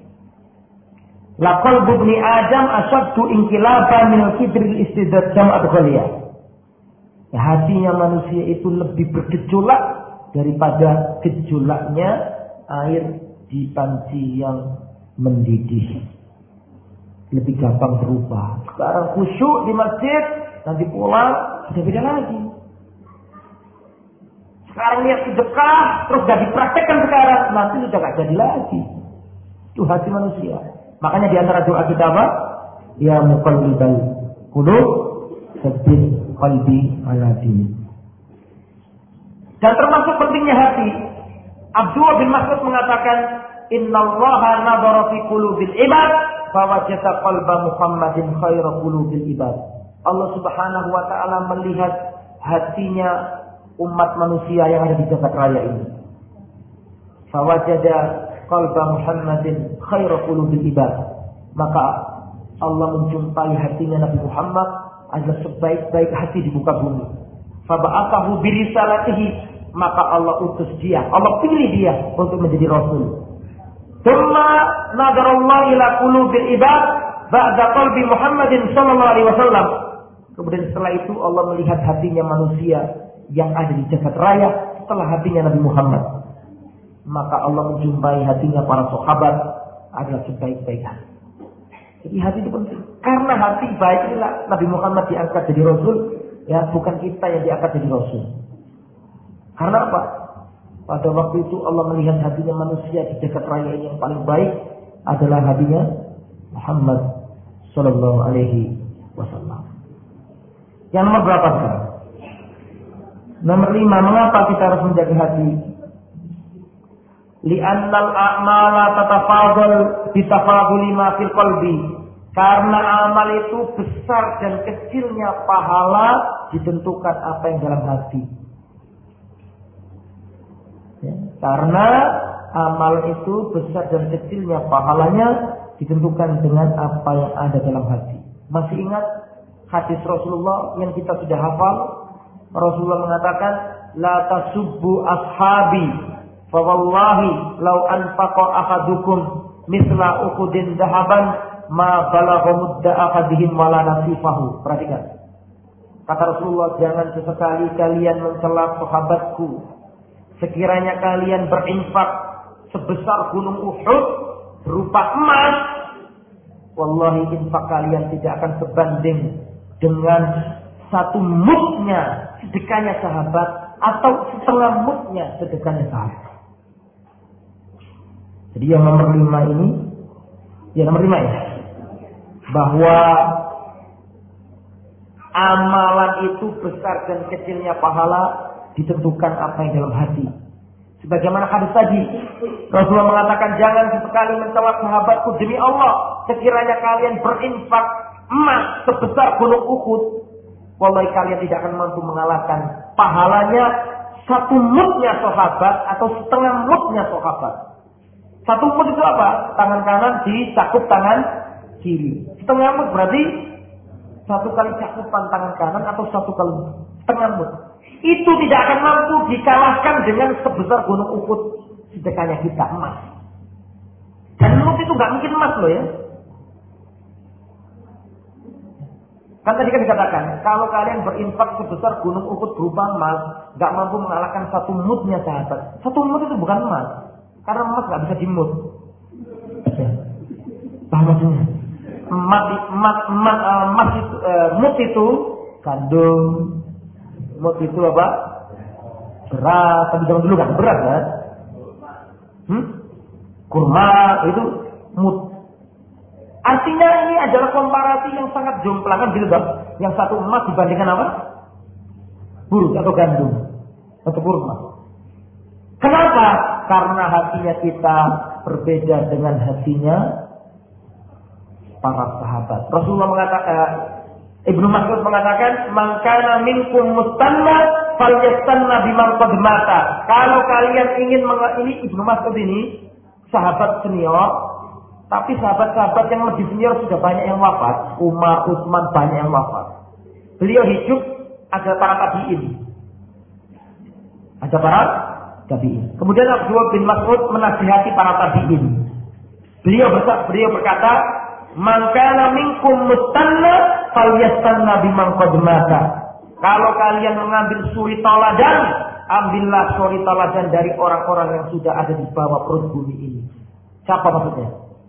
La qalbu ibni Adam asyaddu inqilaban min al-kibri al-istidad jam'at ghaliyah. Ya, hatinya manusia itu lebih bergejolak daripada gejolaknya air di panci yang mendidih. Lebih gampang berubah. Sekarang khusyuk di masjid, nanti pulang sudah beda lagi. Sekarang lihat sedekah, terus sudah dipraktekkan sekarang, nanti sudah gak jadi lagi. Itu hati manusia. Makanya di antara doa kita apa? Ya muqallibal qulub, tsabbit qalbi ala dinik. Dan termasuk pentingnya hati, Abdullah bin Mas'ud mengatakan, innallaha nadhara fi qulubil ibad fawajada qalba Muhammadin khairu qulubil ibad. Allah Subhanahu wa taala melihat hatinya umat manusia yang ada di jagat raya ini. Fawajada qalba Muhammadin khairu qulubil ibad. Maka Allah menjumpai hatinya Nabi Muhammad adalah sebaik-baik hati di muka bumi. Faba'athahu birisalatihi, maka Allah utus dia, Allah pilih dia untuk menjadi rasul. Tsumma nadarallahu ila qulubil ibad ba'da qalbi Muhammadin sallallahu alaihi wasallam. Kemudian setelah itu Allah melihat hatinya manusia yang ada di jagat raya setelah hatinya Nabi Muhammad. Maka Allah menjumpai hatinya para sahabat adalah sebaik-baik hati. Jadi hati itu penting. Karena hati baik inilah Nabi Muhammad diangkat jadi rasul, ya bukan kita yang diangkat jadi rasul. Karena apa? Pada waktu itu Allah melihat hatinya manusia di jagat raya yang paling baik adalah hatinya Muhammad sallallahu alaihi wasallam. Yang nomor berapa sekarang? Nomor lima, mengapa kita harus menjaga hati? Li'annal a'mala tatafadhal bitafadhuli ma fil qalbi. Karena amal itu besar dan kecilnya pahala ditentukan apa yang dalam hati. Ya, karena amal itu besar dan kecilnya pahalanya ditentukan dengan apa yang ada dalam hati. Masih ingat hadis Rasulullah yang kita sudah hafal? Rasulullah mengatakan, la tasubbu ashabi, fa wallahi law anfaqa ahadukum mithla uhudin dahaban ma balagha mudda ahadihim wala nasifahu. Perhatikan. Kata Rasulullah, jangan sesekali kalian mencela sahabatku. Sekiranya kalian berinfak sebesar gunung Uhud berupa emas, wallahi infak kalian tidak akan sebanding dengan satu mudnya sedekahnya sahabat atau setengah mudnya sedekahnya sahabat. Jadi yang nomor lima ini, ya nomor lima ya, bahwa amalan itu besar dan kecilnya pahala ditentukan apa yang dalam hati. Sebagaimana hadis tadi, Rasulullah mengatakan, jangan sesekali mencela sahabatku, demi Allah, sekiranya kalian berinfak emas sebesar gunung Uhud, wallahi kalian tidak akan mampu mengalahkan pahalanya satu mudnya sahabat atau setengah mudnya sahabat. Satu mud itu apa? Tangan kanan dicakup tangan kiri. Setengah mud berarti satu kali cakupan tangan kanan atau satu kali setengah mud. Itu tidak akan mampu dikalahkan dengan sebesar gunung Uhud sedekahnya kita emas. Dan mud itu nggak mungkin emas loh ya. Kan tadi kan dikatakan, kalau kalian berinfak sebesar gunung Uhud berupa emas, nggak mampu mengalahkan satu mudnya sahabat. Satu mud itu bukan emas, karena emas nggak bisa dimud. Paham maksudnya? Emas, emas, emas, emas itu, eh, mud itu gandum. Mud itu apa? Beras. Tapi zaman dulu kan beras kan? Hmm? Kurma itu mud. Artinya ini adalah komparasi yang sangat jomplang kan gitu kan? Yang satu emas dibandingkan apa? Buruk atau gandum atau kurma. Kenapa? Karena hatinya kita berbeda dengan hatinya para sahabat. Rasulullah mengatakan, Ibnu Mas'ud mengatakan, "Man kana minkum mustanna falyastanna biman qad mata." Kalau kalian ingin meng- ini Ibnu Mas'ud ini sahabat senior, tapi sahabat-sahabat yang lebih senior sudah banyak yang wafat. Umar, Utsman banyak yang wafat. Beliau hidup ada para tabi'in. Ada para tabi'in. Kemudian Abdullah bin Mas'ud menasihati para tabi'in. Beliau berkata, beliau berkata, "Man kana minkum mustanna falyastanna biman qad mata." Kalau kalian mengambil suri toladan, ambillah suri toladan dari orang-orang yang sudah ada di bawah perut bumi ini. Siapa maksudnya?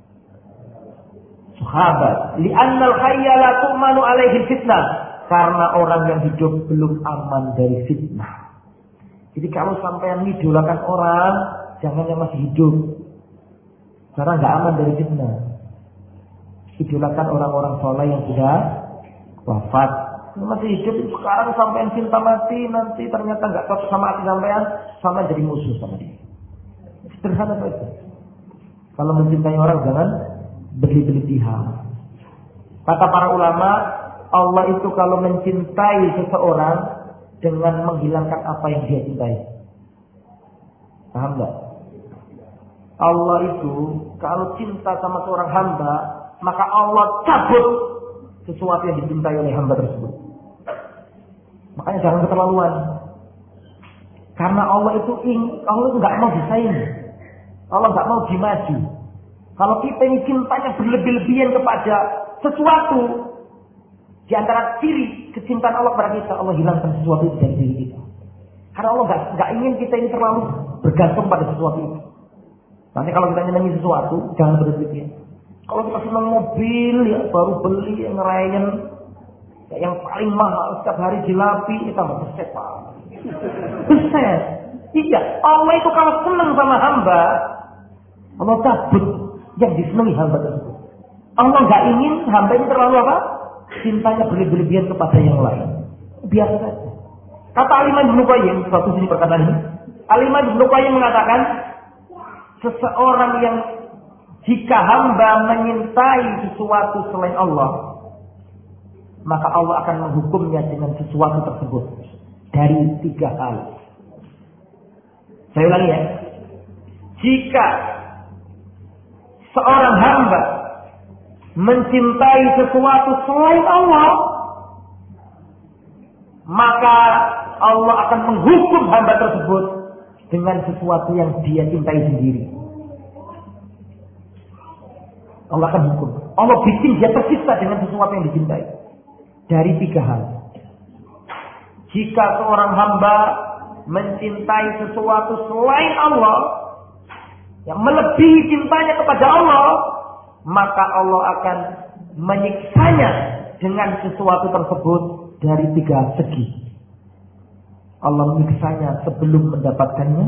Sahabat. Li'annal hayya la tu'manu alaihi fitnah. Karena orang yang hidup belum aman dari fitnah. Jadi kalau sampai mengidolakan orang, jangan yang masih hidup. Karena nggak aman dari fitnah. Idolakan orang-orang soleh yang sudah wafat. Yang masih hidup sekarang sampai cinta mati, nanti ternyata nggak cocok sama hati sampean, sama jadi musuh sama dia. Sederhana saja. Kalau mencintai orang jangan berlebih-lebihan. Kata para ulama, Allah itu kalau mencintai seseorang dengan menghilangkan apa yang dia cintai. Paham nggak? Allah itu kalau cinta sama seorang hamba, maka Allah cabut sesuatu yang dicintai oleh hamba tersebut. Makanya jangan keterlaluan. Karena Allah itu ingin, Allah itu nggak mau disaing. Allah nggak mau dimaju. Kalau kita ini cintanya berlebih-lebihan kepada sesuatu, di antara ciri kecintaan Allah kepada kita, Allah hilangkan sesuatu itu dari diri kita. Karena Allah nggak nggak ingin kita ini terlalu bergantung pada sesuatu itu. Nanti kalau kita nyenangi sesuatu, jangan berlebih-lebihan. Kalau kita senang mobil, ya baru beli yang ngerayain, ya, yang paling mahal setiap hari dilapi, kita mau beset pak. Beset. Iya, Allah itu kalau senang sama hamba, Allah cabut yang disenangi hamba tersebut. Allah nggak ingin hamba ini terlalu apa? Cintanya berlebihan kepada yang lain. Biasa saja. Kata Al-Imam Ibnu Qayyim, suatu sini perkataan ini. Al-Imam Ibnu Qayyim mengatakan, seseorang yang Jika hamba menyintai sesuatu selain Allah, maka Allah akan menghukumnya dengan sesuatu tersebut dari tiga hal. Saya ulangi ya. Jika seorang hamba mencintai sesuatu selain Allah, maka Allah akan menghukum hamba tersebut dengan sesuatu yang dia cintai sendiri. Allah akan hukum. Allah bikin dia tersiksa dengan sesuatu yang dicintai. Dari tiga hal. Jika seorang hamba mencintai sesuatu selain Allah, yang melebihi cintanya kepada Allah, maka Allah akan menyiksanya dengan sesuatu tersebut dari tiga segi. Allah menyiksanya sebelum mendapatkannya.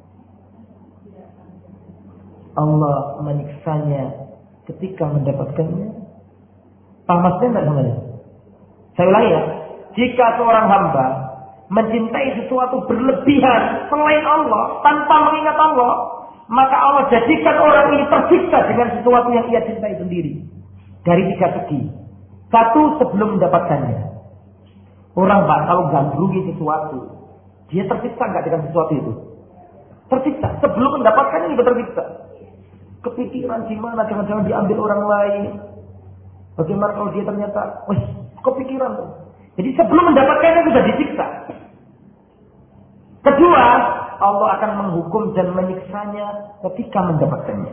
Allah menyiksanya ketika mendapatkannya. Paham maksudnya enggak sebenarnya? Saya ulangi ya. Jika seorang hamba mencintai sesuatu berlebihan selain Allah, tanpa mengingat Allah, maka Allah jadikan orang ini tersiksa dengan sesuatu yang ia cintai sendiri. Dari tiga segi. Satu, sebelum mendapatkannya. Orang Pak, kalau gandrungi sesuatu, dia tersiksa enggak dengan sesuatu itu? Tersiksa. Sebelum mendapatkannya juga tersiksa. Kepikiran gimana, jangan-jangan diambil orang lain. Bagaimana kalau dia ternyata, wih, kepikiran. Jadi sebelum mendapatkannya sudah disiksa. Kedua, Allah akan menghukum dan menyiksanya ketika mendapatkannya.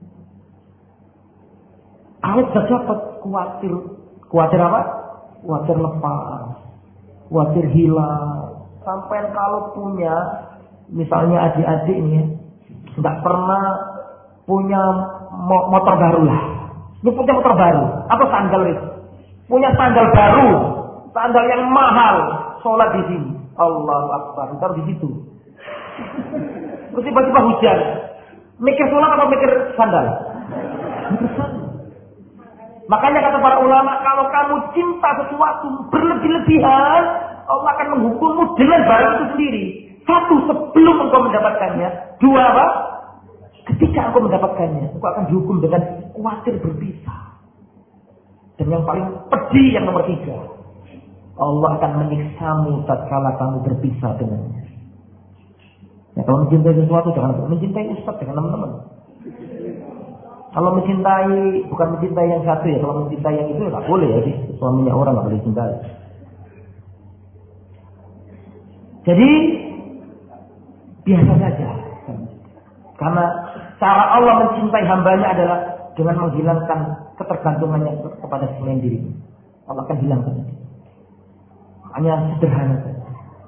Awet sudah dapat, khawatir. Khawatir apa? Khawatir lepas. Khawatir hilang. Sampai kalau punya, misalnya adik-adik ini, tidak pernah punya motor baru lah. Ini punya motor baru. Apa sandal itu? Punya sandal baru. Sandal yang mahal. Sholat di sini. Allahu Akbar. Ntar di situ. Terus tiba-tiba hujan. Mikir sholat apa mikir sandal? Mikir sandal. Makanya kata para ulama, kalau kamu cinta sesuatu berlebih-lebihan, Allah akan menghukummu dengan barang itu sendiri. Satu, sebelum engkau mendapatkannya. Dua, apa? Ketika engkau mendapatkannya, engkau akan dihukum dengan khawatir berpisah. Dan yang paling pedih yang nomor tiga, Allah akan menyiksamu tatkala kamu berpisah dengannya. Ya, kalau mencintai sesuatu jangan mencintai ustaz dengan teman-teman. Kalau mencintai bukan mencintai yang satu ya, kalau mencintai yang itu nggak boleh ya, suaminya orang nggak boleh cintai. Jadi biasa saja. Karena cara Allah mencintai hambanya adalah dengan menghilangkan ketergantungannya kepada selain dirinya. Allah akan hilangkan. Hanya sederhana saja.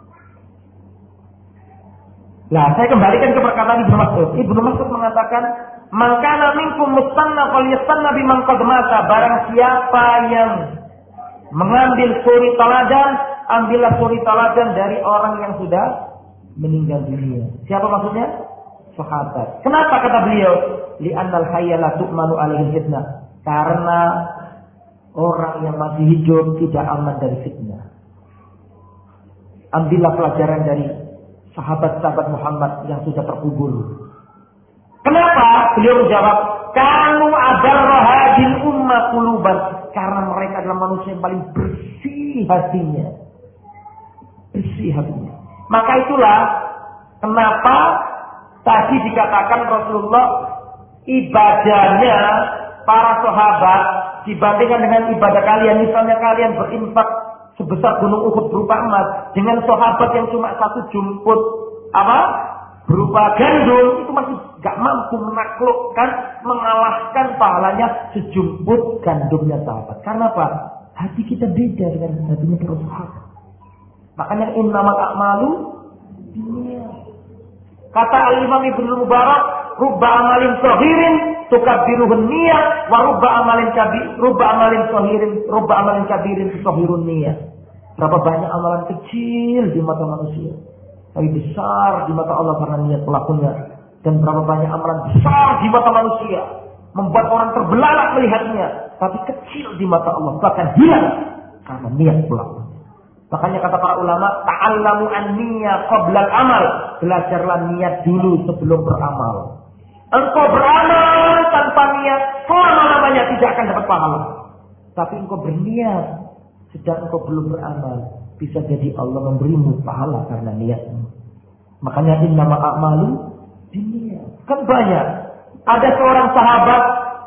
Nah, saya kembalikan ke perkataan Ibnu Mas'ud. Ibnu Mas'ud mengatakan, "Man kana minkum mustanna falyastanna biman qad mata." Barang siapa yang mengambil suri teladan, ambillah suri teladan dari orang yang sudah meninggal dunia. Siapa maksudnya? Sahabat. Kenapa kata beliau? Li'annal hayya la tu'manu alaihi fitnah. Karena orang yang masih hidup tidak aman dari fitnah. Ambillah pelajaran dari sahabat-sahabat Muhammad yang sudah terkubur. Kenapa? Beliau menjawab, "Kanu adarra hadil ummah quluban." Karena mereka adalah manusia yang paling bersih hatinya. Bersih hatinya. Maka itulah kenapa tadi dikatakan Rasulullah ibadahnya para sahabat dibandingkan dengan ibadah kalian. Misalnya kalian berinfak sebesar gunung Uhud berupa emas, dengan sahabat yang cuma satu jumput apa berupa gandum, itu masih gak mampu menaklukkan, mengalahkan pahalanya sejumput gandumnya sahabat. Karena apa? Hati kita beda dengan hatinya para sahabat. Makanya innamal a'malu binniyat. Kata Al-Imam Ibnu Mubarak, rubba amalin shahirin tukabbiruhun niyah wa rubba amalin kabir rubba amalin shahirin rubba amalin kabirin tushahirun niyah. Berapa banyak amalan kecil di mata manusia, tapi besar di mata Allah karena niat pelakunya. Dan berapa banyak amalan besar di mata manusia, membuat orang terbelalak melihatnya, tapi kecil di mata Allah, bahkan hilang karena niat pelakunya. Makanya kata para ulama, ta'allamu an-niyyah qabla al-amal. Belajarlah niat dulu sebelum beramal. Engkau beramal tanpa niat, selama-lamanya tidak akan dapat pahala. Tapi engkau berniat, sedang engkau belum beramal, bisa jadi Allah memberimu pahala karena niatmu. Makanya innama a'malu binniyat. Kan banyak. Ada seorang sahabat,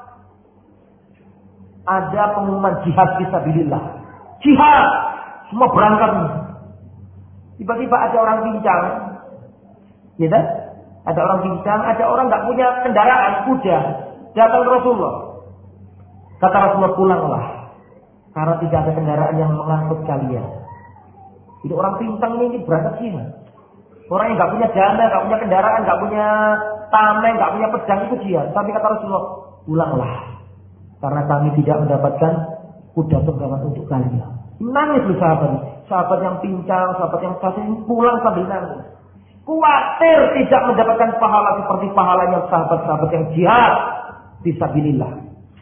ada pengumuman jihad fisabilillah. Jihad, semua berangkat. Tiba-tiba ada orang bincang, ya kan? Ada orang bincang, ada orang nggak punya kendaraan kuda, datang ke Rasulullah. Kata Rasulullah, pulanglah, karena tidak ada kendaraan yang mengangkut kalian. Jadi orang pincang ini berangkat jihad. Orang yang nggak punya dana, nggak punya kendaraan, nggak punya tameng, nggak punya pedang itu jihad. Tapi kata Rasulullah, pulanglah, karena kami tidak mendapatkan kuda tunggangan untuk kalian. Nangis tuh sahabat, sahabat yang pincang, sahabat yang fasik pulang sambil nangis. Kuatir tidak mendapatkan pahala seperti pahalanya sahabat-sahabat yang jihad fisabilillah.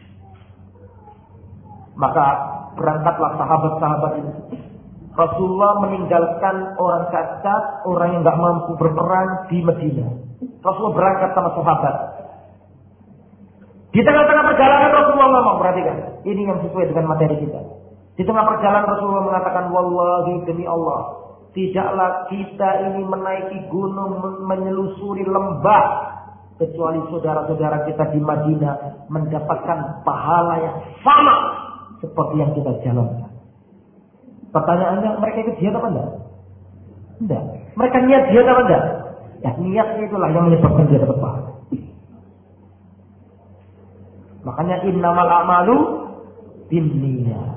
Maka berangkatlah sahabat-sahabat ini. Rasulullah meninggalkan orang cacat, orang yang nggak mampu berperang di Madinah. Rasulullah berangkat sama sahabat. Di tengah-tengah perjalanan Rasulullah ngomong, perhatikan, ini yang sesuai dengan materi kita. Di tengah perjalanan Rasulullah mengatakan, wallahi demi Allah, tidaklah kita ini menaiki gunung, menyelusuri lembah, kecuali saudara-saudara kita di Madinah mendapatkan pahala yang sama seperti yang kita jalankan. Pertanyaannya, mereka ikut jihad apa enggak? Enggak. Mereka niat jihad apa enggak? Ya, niatnya itulah yang menyebabkan dia dapat pahala. Makanya innamal a'malu binniyat.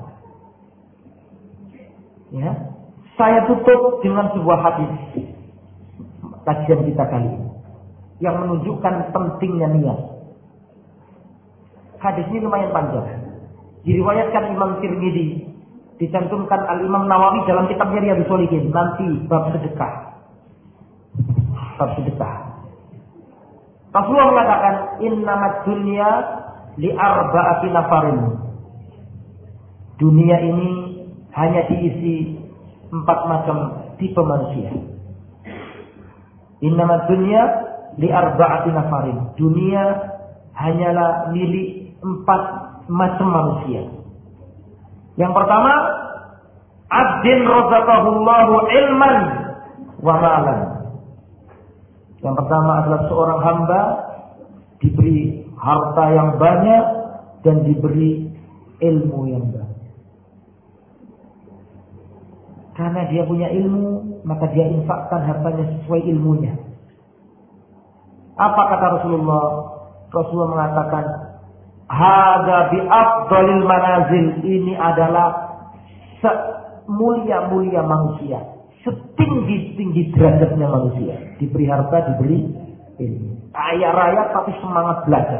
Ya, saya tutup dengan sebuah hadis kajian kita kali ini yang menunjukkan pentingnya niat. Hadis ini lumayan panjang. Diriwayatkan Imam Tirmidzi, dicantumkan Al-Imam Nawawi dalam kitabnya Riyadhus Shalihin, nanti bab sedekah. Bab sedekah. Rasulullah mengatakan, innamat dunya li arba'ati nafarin. Dunia ini hanya diisi empat macam tipe manusia. Innamat dunya li arba'ati nafarin. Dunia hanyalah milik empat macam manusia. Yang pertama, abdin razaqahullahu ilman wa malan. Yang pertama adalah seorang hamba diberi harta yang banyak dan diberi ilmu yang banyak. Karena dia punya ilmu, maka dia infakkan hartanya sesuai ilmunya. Apa kata Rasulullah? Rasulullah mengatakan, hadza bi afdalil manazil. Ini adalah semulia-mulia manusia, setinggi-tinggi derajatnya manusia. Diberi harta, diberi ilmu. Kaya raya tapi semangat belajar.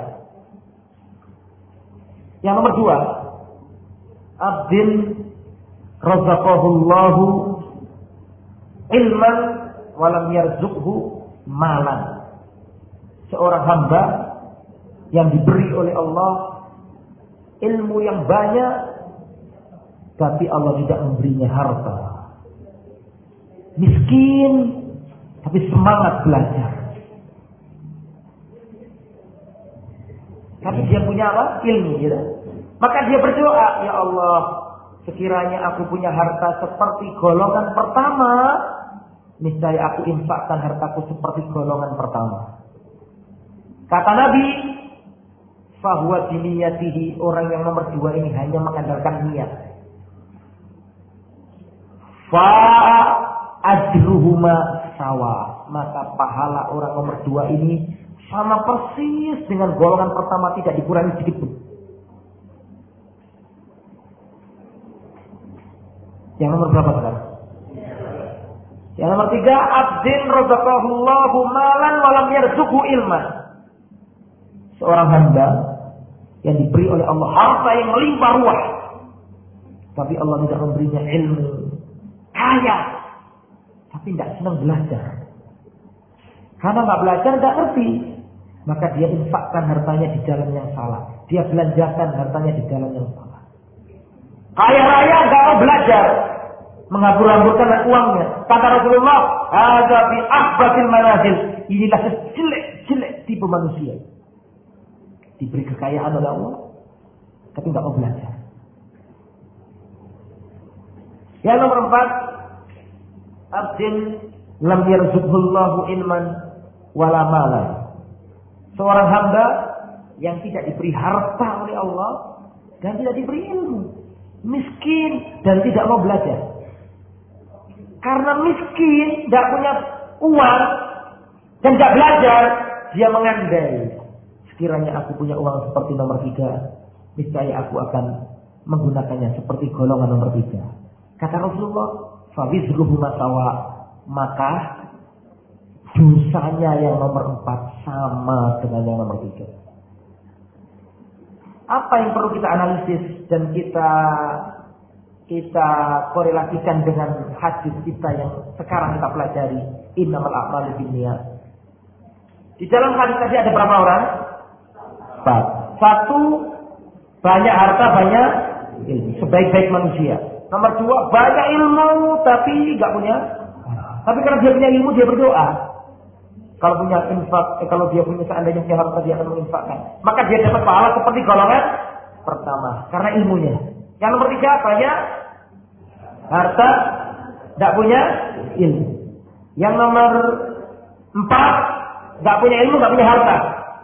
Yang nomor dua, abdin razaqahullahu ilman walam yarzuqhu malan. Seorang hamba yang diberi oleh Allah ilmu yang banyak, tapi Allah tidak memberinya harta. Miskin tapi semangat belajar. Tapi dia punya apa? Ilmu, gitu. Maka dia berdoa, ya Allah, sekiranya aku punya harta seperti golongan pertama, niscaya aku infakkan hartaku seperti golongan pertama. Kata Nabi, fahuwa biniyatihi, orang yang nomor dua ini hanya mengandalkan niat. Fa ajruhuma sawa, maka pahala orang nomor dua ini sama persis dengan golongan pertama, tidak dikurangi sedikit pun. Yang nomor berapa sekarang? Yang nomor tiga, abdin razaqahullahu malan walam yarzuqhu ilman. Seorang hamba yang diberi oleh Allah harta yang melimpah ruah, tapi Allah tidak memberinya ilmu. Kaya, tapi tidak senang belajar. Karena nggak belajar, nggak ngerti, maka dia infakkan hartanya di jalan yang salah. Dia belanjakan hartanya di jalan yang salah. Kaya raya nggak mau belajar, menghambur-hamburkan uangnya. Kata Rasulullah, hadza bi ahbatil manazil. Inilah sejelek-jelek tipe manusia. diberi kekayaan oleh Allah, tapi nggak mau belajar. Yang nomor empat, abdin lam yarzuqhullahu ilman wala malan. Seorang hamba yang tidak diberi harta oleh Allah dan tidak diberi ilmu, miskin dan tidak mau belajar. Karena miskin, tidak punya uang dan tidak belajar, dia mengandai. Sekiranya aku punya uang seperti nomor tiga, niscaya aku akan menggunakannya seperti golongan nomor tiga. Kata Rasulullah, fawizruhu masawa, maka dosanya yang nomor empat sama dengan yang nomor tiga. Apa yang perlu kita analisis dan kita kita korelasikan dengan hadis kita yang sekarang kita pelajari, innamal a'malu binniyat. Di dalam hadis tadi ada berapa orang? Empat. Satu, banyak harta, banyak ilmu, sebaik-baik manusia. Nomor dua, banyak ilmu tapi nggak punya. Tapi karena dia punya ilmu, dia berdoa. Kalau punya infak, eh, kalau dia punya seandainya punya harta, dia akan menginfakkan. Maka dia dapat pahala seperti golongan pertama karena ilmunya. Yang nomor tiga, banyak harta, tidak punya ilmu. Yang nomor empat, tidak punya ilmu, tidak punya harta.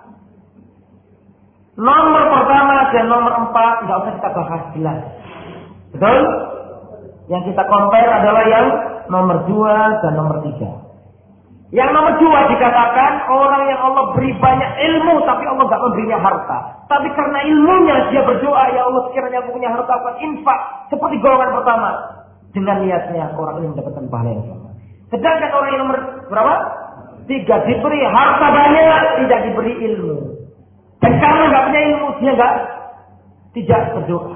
Nomor pertama dan nomor empat tidak usah kita bahas, jelas. Betul? Yang kita compare adalah yang nomor dua dan nomor tiga. Yang nomor dua dikatakan orang yang Allah beri banyak ilmu tapi Allah tidak memberinya harta. Tapi karena ilmunya dia berdoa, ya Allah sekiranya aku punya harta aku infak seperti golongan pertama. Dengan niatnya orang ini mendapatkan pahala yang sama. Sedangkan orang yang nomor berapa? Tiga diberi harta banyak, tidak diberi ilmu. Dan karena nggak punya ilmu dia nggak tidak berdoa.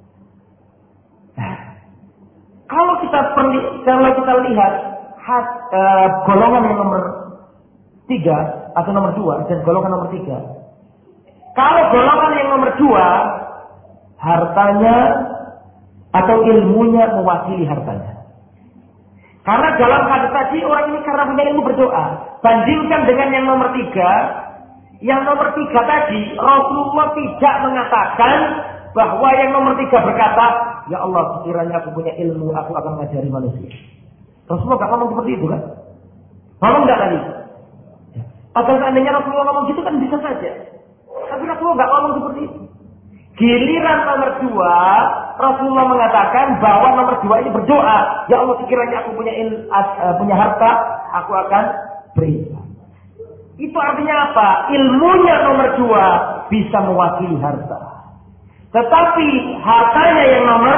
Nah, kalau kita perli, kalau kita lihat hat, uh, golongan yang nomor tiga atau nomor dua dan golongan nomor tiga. Kalau golongan yang nomor dua, hartanya atau ilmunya mewakili hartanya. Karena dalam hadis tadi orang ini karena punya ilmu berdoa. Bandingkan dengan yang nomor tiga, yang nomor tiga tadi Rasulullah tidak mengatakan bahwa yang nomor tiga berkata, ya Allah sekiranya aku punya ilmu, aku akan mengajari manusia. Rasulullah gak ngomong seperti itu kan? Ngomong gak tadi? Padahal seandainya Rasulullah ngomong gitu kan bisa saja. Tapi Rasulullah gak ngomong seperti itu. Giliran nomor dua, Rasulullah mengatakan bahwa nomor dua ini berdoa, ya Allah sekiranya aku punya il, uh, punya harta, aku akan beri. Itu artinya apa? Ilmunya nomor dua bisa mewakili harta. Tetapi hartanya yang nomor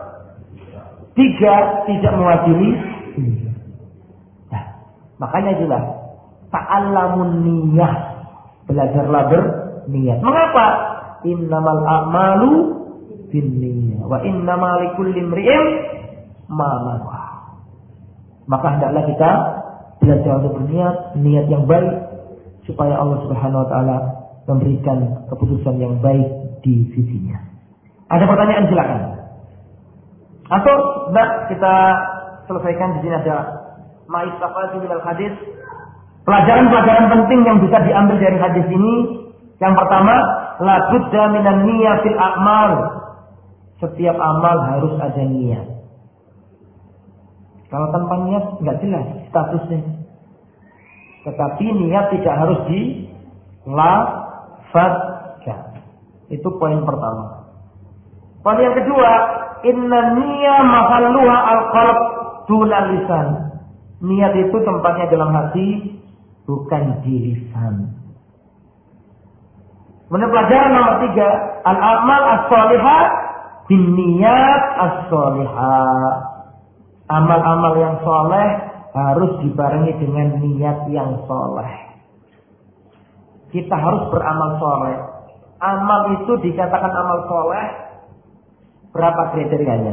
tiga tidak mewakili. Nah, makanya jelas ta'allamun niyah, belajarlah berniat. Mengapa? Innamal a'malu binniyah wa innamal likulli imri'in ma nawa. Maka hendaklah kita belajar untuk berniat, niat yang baik supaya Allah Subhanahu wa taala memberikan keputusan yang baik di sisinya. Ada pertanyaan silakan. Atau sudah kita selesaikan. Di sini ada ma'istafati minal hadis. Pelajaran-pelajaran penting yang bisa diambil dari hadis ini. Yang pertama, la budda minan niyyah fil a'mal. Setiap amal harus ada niat. Kalau tanpa niat enggak jelas statusnya. Tetapi niat tidak harus dilafadzkan. Itu poin pertama. Poin yang kedua, inna niyyah mahalluha al-qalb duna lisan. Niat itu tempatnya dalam hati, bukan di lisan. Kemudian pelajaran nomor tiga, al-amal as-solihah binniyat as-solihah. Amal-amal yang soleh harus dibarengi dengan niat yang soleh. Kita harus beramal soleh. Amal itu dikatakan amal soleh. Berapa kriterianya?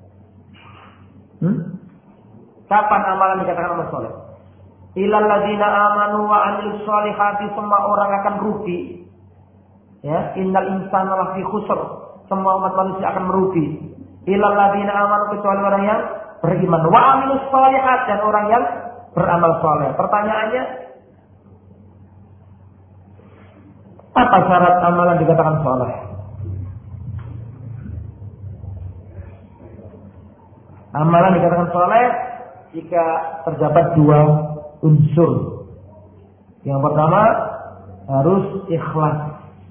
Hmm? Kapan amalan dikatakan amal soleh? Ilal ladzina amanu wa amilus solihati, semua orang akan rugi. Ya, innal insana lafi khusr, semua umat manusia akan merugi. Ilal ladzina amanu, kecuali orang yang beriman, wa amilus sholihat, dan orang yang beramal soleh. Pertanyaannya, Apa syarat amalan dikatakan saleh? Amalan dikatakan saleh jika terdapat dua unsur. Yang pertama harus ikhlas.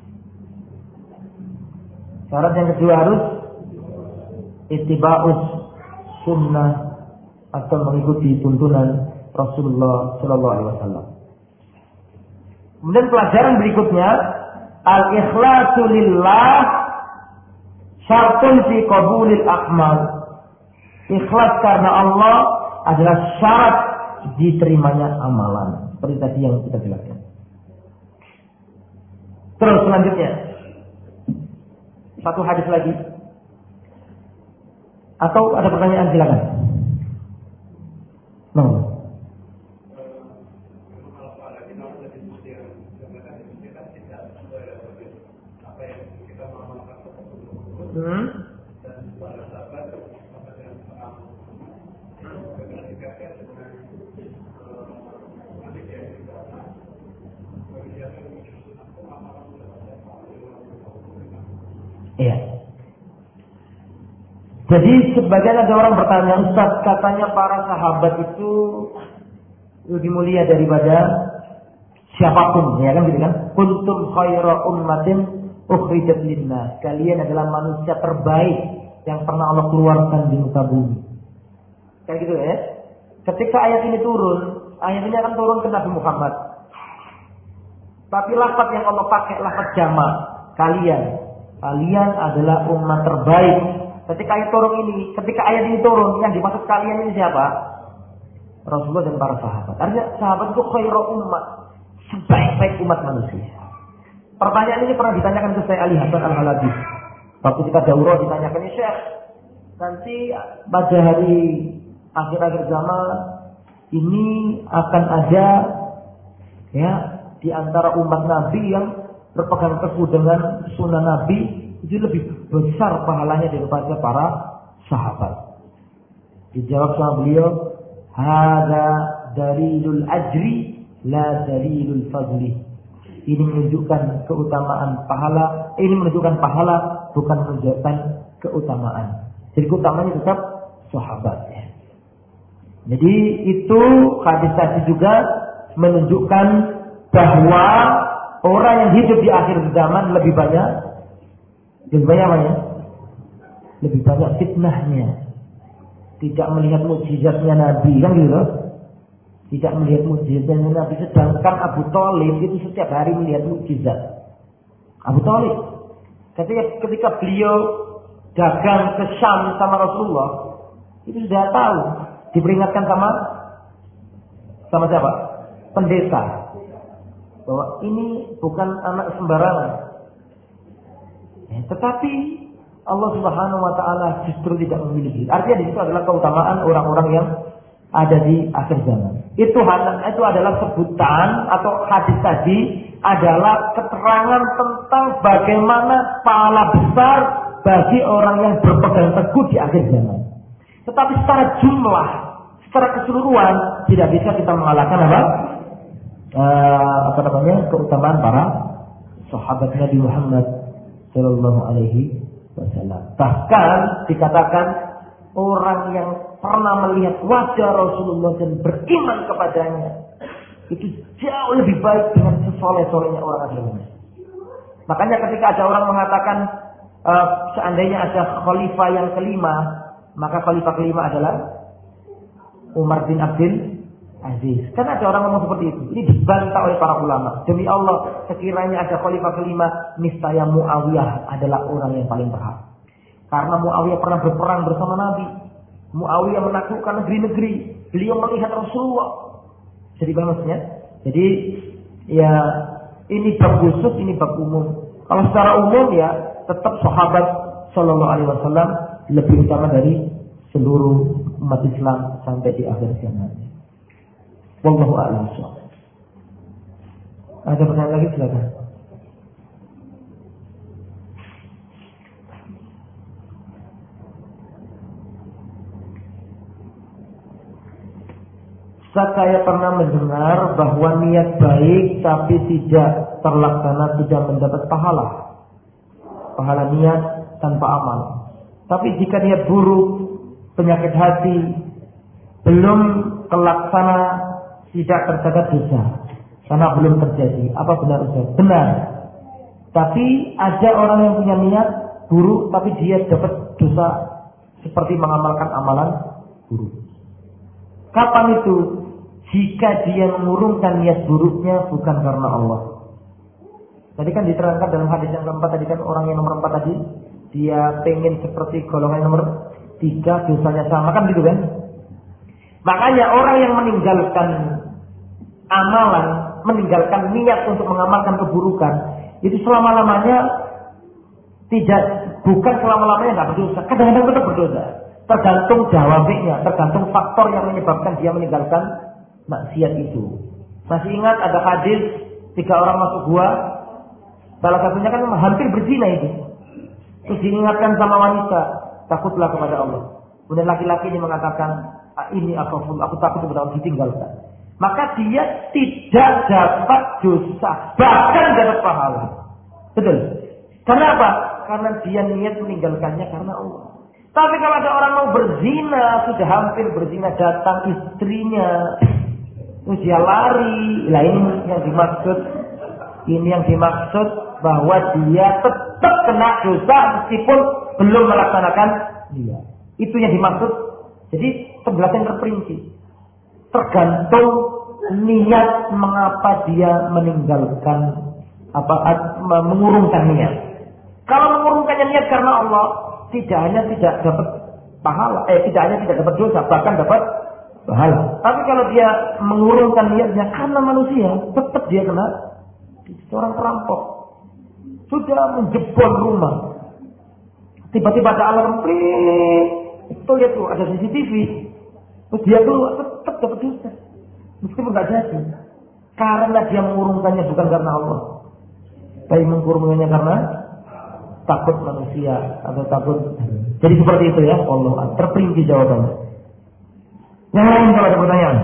Syarat yang kedua harus ittiba'us sunnah atau mengikuti tuntunan Rasulullah Sallallahu Alaihi Wasallam. Kemudian pelajaran berikutnya, al-ikhlasu lillah syartun fi qabulil a'mal. Ikhlas karena Allah adalah syarat diterimanya amalan. Seperti tadi yang kita jelaskan. Terus selanjutnya, satu hadis lagi. Atau ada pertanyaan, silakan. No. Hmm? Iya. Jadi sebagian ada orang bertanya, Ustaz, katanya para sahabat itu lebih mulia daripada siapapun, ya kan gitu kan? Kuntum khaira ummatin ukhrijat linnas. Kalian adalah manusia terbaik yang pernah Allah keluarkan di muka bumi. Kayak gitu ya. Ketika ayat ini turun, ayat ini akan turun ke Nabi Muhammad. Tapi lafaz yang Allah pakai lafaz jamak. Kalian, kalian adalah umat terbaik. Ketika ayat turun ini, ketika ayat ini turun, yang dimaksud kalian ini siapa? Rasulullah dan para sahabat. Artinya sahabat itu khairu ummat, sebaik-baik umat manusia. Pertanyaan ini pernah ditanyakan ke saya Ali Hasan Al-Halabi. Waktu kita daurah ditanyakan, ini Syekh, nanti pada hari akhir-akhir zaman ini akan ada ya di antara umat Nabi yang berpegang teguh dengan sunnah Nabi, itu lebih besar pahalanya daripada para sahabat. Dijawab sama beliau, hada dalilul ajri la dalilul fadli. Ini menunjukkan keutamaan pahala, ini menunjukkan pahala, bukan menunjukkan keutamaan. Jadi keutamanya tetap sahabat. Ya. Jadi itu hadis tadi juga menunjukkan bahwa orang yang hidup di akhir zaman lebih banyak, lebih banyak apa ya? Lebih banyak fitnahnya. Tidak melihat mukjizatnya Nabi, kan gitu? Tidak melihat mukjizatnya Nabi. Sedangkan Abu Thalib itu setiap hari melihat mukjizat. Abu Thalib, ketika ketika beliau dagang ke Syam sama Rasulullah, itu sudah tahu. Diperingatkan sama sama siapa? Pendeta. Bahwa ini bukan anak sembarangan. Ya, tetapi Allah Subhanahu wa taala justru tidak memilih. Artinya di situ adalah keutamaan orang-orang yang ada di akhir zaman. Itu itu adalah sebutan atau hadis tadi adalah keterangan tentang bagaimana pahala besar bagi orang yang berpegang teguh di akhir zaman. Tetapi secara jumlah, secara keseluruhan tidak bisa kita mengalahkan apa? Uh, apa namanya? Keutamaan para sahabat Nabi Muhammad sallallahu alaihi wasallam. Bahkan dikatakan orang yang pernah melihat wajah Rasulullah dan beriman kepadanya itu jauh lebih baik dengan sesoleh-solehnya orang agama. Makanya ketika ada orang mengatakan uh, seandainya ada khalifah yang kelima, maka khalifah kelima adalah Umar bin Abdul Aziz. Karena ada orang ngomong seperti itu. Ini dibantah oleh para ulama. Demi Allah, sekiranya ada khalifah kelima, niscaya Muawiyah adalah orang yang paling berhak. Karena Muawiyah pernah berperang bersama Nabi. Muawiyah menaklukkan negeri-negeri. Beliau melihat Rasulullah. Jadi maksudnya, jadi ya ini bab khusus, ini bab umum. Kalau secara umum ya tetap sahabat Sallallahu Alaihi Wasallam lebih utama dari seluruh umat Islam sampai di akhir zaman. Wallahu a'lam. Ada pertanyaan lagi, silakan. Ustaz, saya pernah mendengar bahwa niat baik tapi tidak terlaksana tidak mendapat pahala. Pahala niat tanpa amal. Tapi jika niat buruk, penyakit hati, belum terlaksana, tidak tercatat dosa. Karena belum terjadi. Apa benar Ustaz? Benar. Tapi ada orang yang punya niat buruk tapi dia dapat dosa seperti mengamalkan amalan buruk. Kapan itu? Jika dia mengurungkan niat buruknya bukan karena Allah. Tadi kan diterangkan dalam hadis yang keempat tadi kan, orang yang nomor empat tadi dia pengen seperti golongan nomor tiga, dosanya sama kan gitu kan. Makanya orang yang meninggalkan amalan, meninggalkan niat untuk mengamalkan keburukan, itu selama-lamanya tidak, bukan selama-lamanya nggak berdosa, kadang-kadang tetap berdosa. Tergantung jawabnya, tergantung faktor yang menyebabkan dia meninggalkan maksiat itu. Masih ingat ada hadis tiga orang masuk gua, salah satunya kan hampir berzina itu. Terus diingatkan sama wanita, takutlah kepada Allah. Kemudian laki-laki ini mengatakan, ini aku, aku takut kepada Allah, ditinggalkan. Maka dia tidak dapat dosa, bahkan dapat pahala. Betul. Karena apa? Karena dia niat meninggalkannya karena Allah. Tapi kalau ada orang mau berzina, sudah hampir berzina, datang istrinya, terus dia lari. Nah ini yang dimaksud, ini yang dimaksud bahwa dia tetap kena dosa meskipun belum melaksanakan dia. Itu yang dimaksud. Jadi penjelasan terperinci. Tergantung niat mengapa dia meninggalkan apa mengurungkan niat. Kalau mengurungkannya niat karena Allah, tidak hanya tidak dapat pahala, eh tidak hanya tidak dapat dosa, bahkan dapat pahala. Tapi kalau dia mengurungkan niatnya karena manusia, tetap dia kena. Seorang perampok sudah menjebol rumah, tiba-tiba ada alarm, itu lihat tuh ada C C T V, terus dia tuh tetap dapat dosa, meskipun nggak jadi, karena dia mengurungkannya bukan karena Allah, tapi mengurungkannya karena takut manusia atau takut. Jadi seperti itu ya, Allah terperinci jawabannya. Yang lain kalau ada pertanyaan.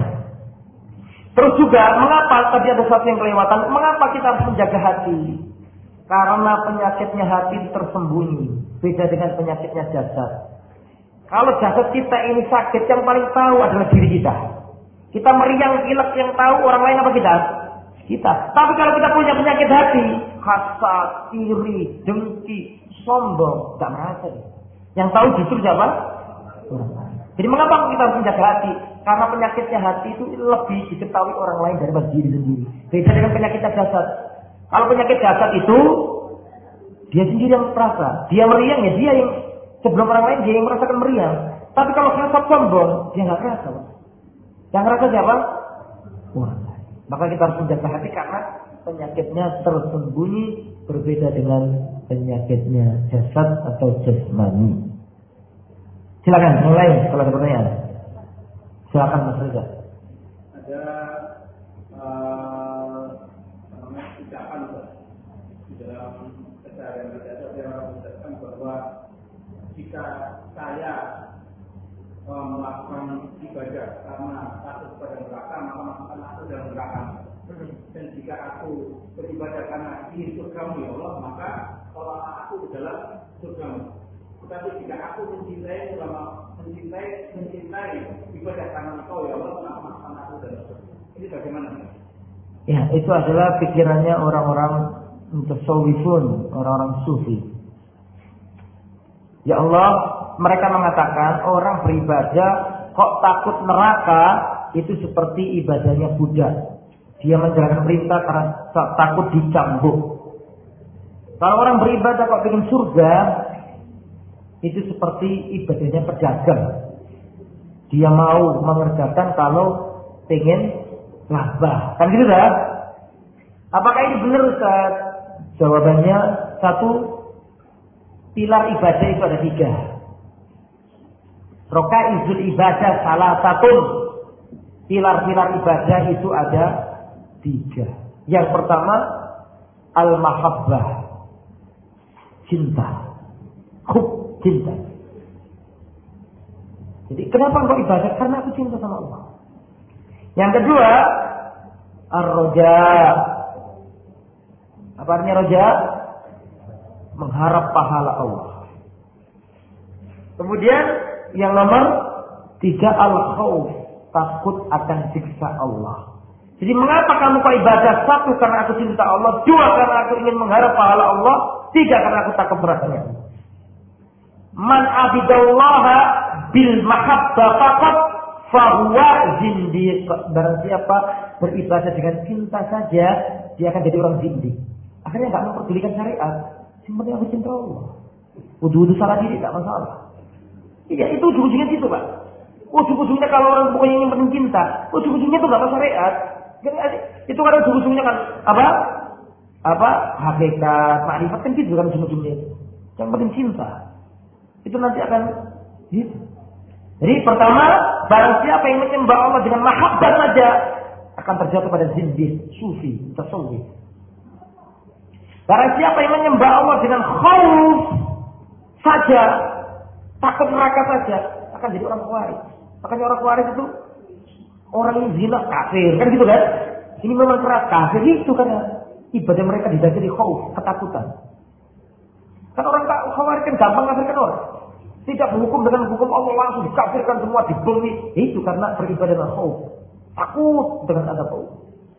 Terus juga mengapa tadi ada sesuatu yang kelewatan? Mengapa kita harus menjaga hati? Karena penyakitnya hati tersembunyi, beda dengan penyakitnya jasad. Kalau jasad kita ini sakit, yang paling tahu adalah diri kita. Kita meriang pilek, yang tahu orang lain apa kita? Kita. Tapi kalau kita punya penyakit hati, hasad, iri, dengki, sombong, tidak merasa. Yang tahu justru siapa? Jadi mengapa kita harus menjaga hati? Karena penyakitnya hati itu lebih diketahui orang lain daripada diri sendiri. Beda dengan penyakitnya jasad. Kalau penyakit jasad itu dia sendiri yang merasa, dia meriang ya dia yang sebelum orang lain dia yang merasakan meriang. Tapi kalau hasad sombong dia nggak merasa. Yang merasa siapa? Orang lain. Maka kita harus menjaga hati karena penyakitnya tersembunyi, berbeda dengan penyakitnya jasad atau jasmani. Silakan mulai kalau ada pertanyaan. Silakan Mas Reza. Ada uh, namanya ucapan di dalam keseharian kita, saya mengucapkan bahwa jika saya uh, melakukan ibadah karena takut kepada neraka, maka melakukan aku dalam neraka. Dan jika aku beribadah karena ingin surgamu ya Allah, maka kalau aku adalah surgamu. Tetapi jika aku mencintai ulama, mencintai mencintai ibadah karena Engkau ya Allah, maka aku dalam surga. Ini bagaimana? Ya, itu adalah pikirannya orang-orang mutasawwifun, orang-orang sufi. Ya Allah, mereka mengatakan orang beribadah kok takut neraka, itu seperti ibadahnya Buddha. Dia menjalankan perintah karena takut dicambuk. Kalau orang beribadah kok ingin surga, itu seperti ibadahnya pedagang. Dia mau mengerjakan kalau pengen laba. Kan gitu kan? Apakah ini benar Ustaz? Jawabannya satu, pilar ibadah itu ada tiga. Rokaizul ibadah salah satu. Pilar-pilar ibadah itu ada tiga. Yang pertama al-mahabbah, cinta, hub, cinta. Jadi kenapa engkau ibadah? Karena aku cinta sama Allah. Yang kedua, ar-roja. Apa artinya roja? Mengharap pahala Allah. Kemudian yang nomor tiga, al-khawf, takut akan siksa Allah. Jadi mengapa kamu kok ibadah? Satu, karena aku cinta Allah. Dua, karena aku ingin mengharap pahala Allah. Tiga, karena aku takut beratnya. Man abidallaha bil mahabbah faqat fahuwa zindiq. Barang siapa beribadah dengan cinta saja, dia akan jadi orang zindiq. Akhirnya nggak memperdulikan syariat. Simpelnya aku cinta Allah. Wudu-wudu salah diri nggak masalah. Iya, itu ujung-ujungnya gitu, Pak. Ujung-ujungnya kalau orang pokoknya ingin penting cinta, ujung-ujungnya itu nggak masuk syariat. Itu kan ujung-ujungnya kan apa? Apa? Hakikat, makrifat kan gitu kan ujung-ujungnya. Yang penting cinta. Itu nanti akan gitu. Jadi pertama, barang siapa yang menyembah Allah dengan mahabbah saja akan terjatuh pada zindiq, sufi, tasawuf. Barang siapa yang menyembah Allah dengan khauf saja, takut neraka saja, akan jadi orang khawarij. Makanya orang khawarij itu orang yang zina kafir, kan gitu kan? Ini memang keras kafir itu karena ibadah mereka didasari khauf, ketakutan. Kan orang khawarij kan gampang kafirkan orang. Tidak berhukum dengan hukum Allah, langsung dikafirkan semua, dibumi. Itu karena beribadah dengan khauf. Takut dengan adab Allah.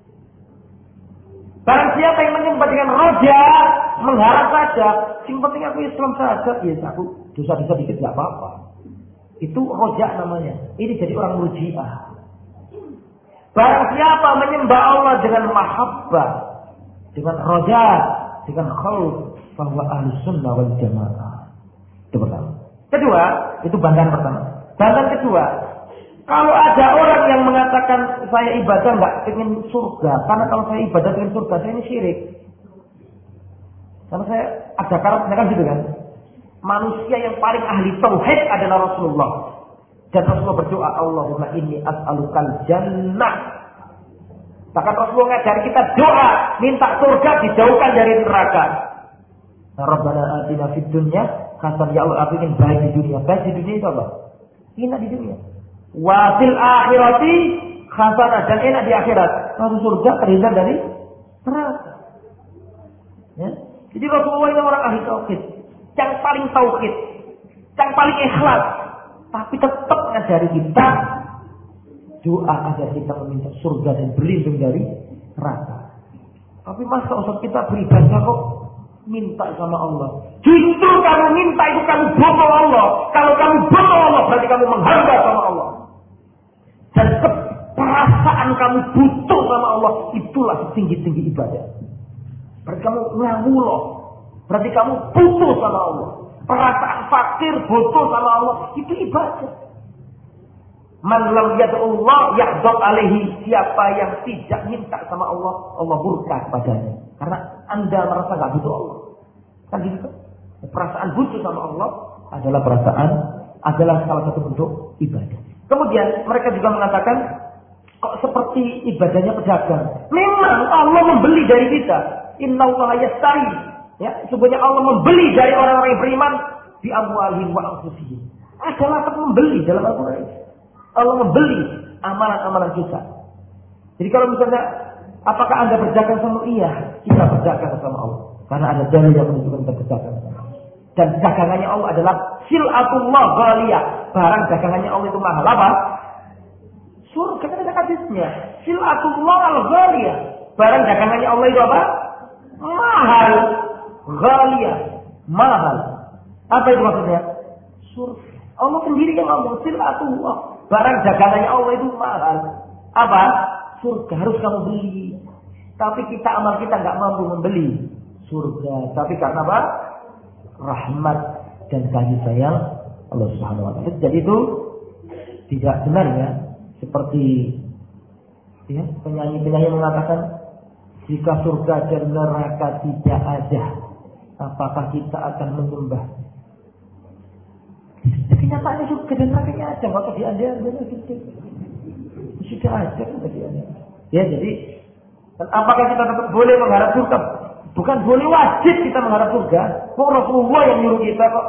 Barang siapa yang menyembah dengan roja, mengharap saja, yang penting aku Islam saja, ya aku dosa-dosa dikit gak apa-apa. Itu roja namanya. Ini jadi orang murji'ah. Barang siapa menyembah Allah dengan mahabbah, dengan roja, dengan khauf, bahwa ahli sunnah wal jamaah. Itu pertama. Kedua, itu bantahan pertama. Bantahan kedua, kalau ada orang yang mengatakan saya ibadah nggak ingin surga, karena kalau saya ibadah ingin surga, saya ini syirik. Karena saya ada karakternya kan gitu kan. Manusia yang paling ahli tauhid adalah Rasulullah. Dan Rasulullah berdoa, Allahumma inni as'alukal jannah. Bahkan Rasulullah ngajari kita doa, minta surga dijauhkan dari neraka. Rabbana atina fid dunya hasanah, ya Allah aku ingin baik di dunia. Baik di dunia itu apa? Enak di dunia. Wa fil akhirati hasanah, dan enak di akhirat. Masuk surga terhindar dari neraka. Ya? Jadi Rasulullah ini orang ahli tauhid, yang paling tauhid, yang paling ikhlas, tapi tetap ngajari kita doa agar kita meminta surga dan berlindung dari neraka. Tapi masa Ustaz kita beribadah kok minta sama Allah? Justru kamu minta itu kamu bohong Allah. Kalau kamu bohong Allah berarti kamu menghamba sama Allah. Dan perasaan kamu butuh sama Allah, itulah setinggi-tinggi ibadah. Berarti kamu ngawuloh, berarti kamu butuh sama Allah. Perasaan fakir, butuh sama Allah, itu ibadah. Man lam yad'ullah yahdab alaihi. Siapa yang tidak minta sama Allah, Allah murka padanya. Karena Anda merasa gak butuh Allah. Kan gitu kan? Perasaan butuh sama Allah adalah perasaan, adalah salah satu bentuk ibadah. Kemudian mereka juga mengatakan, kok seperti ibadahnya pedagang. Memang Allah membeli dari kita. Innallaha yastari. Ya, sebenarnya Allah membeli dari orang-orang yang beriman bi amwalihim wa anfusihim. Ada lafaz membeli dalam Al-Qur'an. Allah membeli amalan-amalan kita. Jadi kalau misalnya, apakah Anda berdagang sama? Iya, kita berdagang sama Allah. Karena ada dalil yang menunjukkan kita berdagang sama Allah. Dan dagangannya Allah adalah sil'atullah ghaliyah. Barang dagangannya Allah itu mahal. Apa? Surga, kan ada hadisnya. Sil'atullah al-ghaliyah. Barang dagangannya Allah itu apa? Mahal. Ghaliyah. Mahal. Apa itu maksudnya? Surga. Allah sendiri yang ngomong sil'atullah. Barang dagangannya Allah itu mahal. Apa? Surga harus kamu beli. Tapi kita amal kita nggak mampu membeli surga. Tapi karena apa? Rahmat dan kasih sayang Allah Subhanahu wa taala. Jadi itu tidak benar ya. Seperti ya, penyanyi-penyanyi mengatakan, jika surga dan neraka tidak ada, apakah kita akan menyembah? Jadi nyatanya surga dan nerakanya ada, nggak usah diandalkan gitu. Sudah ada kan tadi ada. Ya jadi, dan apakah kita tetap boleh mengharap surga? Bukan boleh, wajib kita mengharap surga. Kok Rasulullah yang nyuruh kita kok?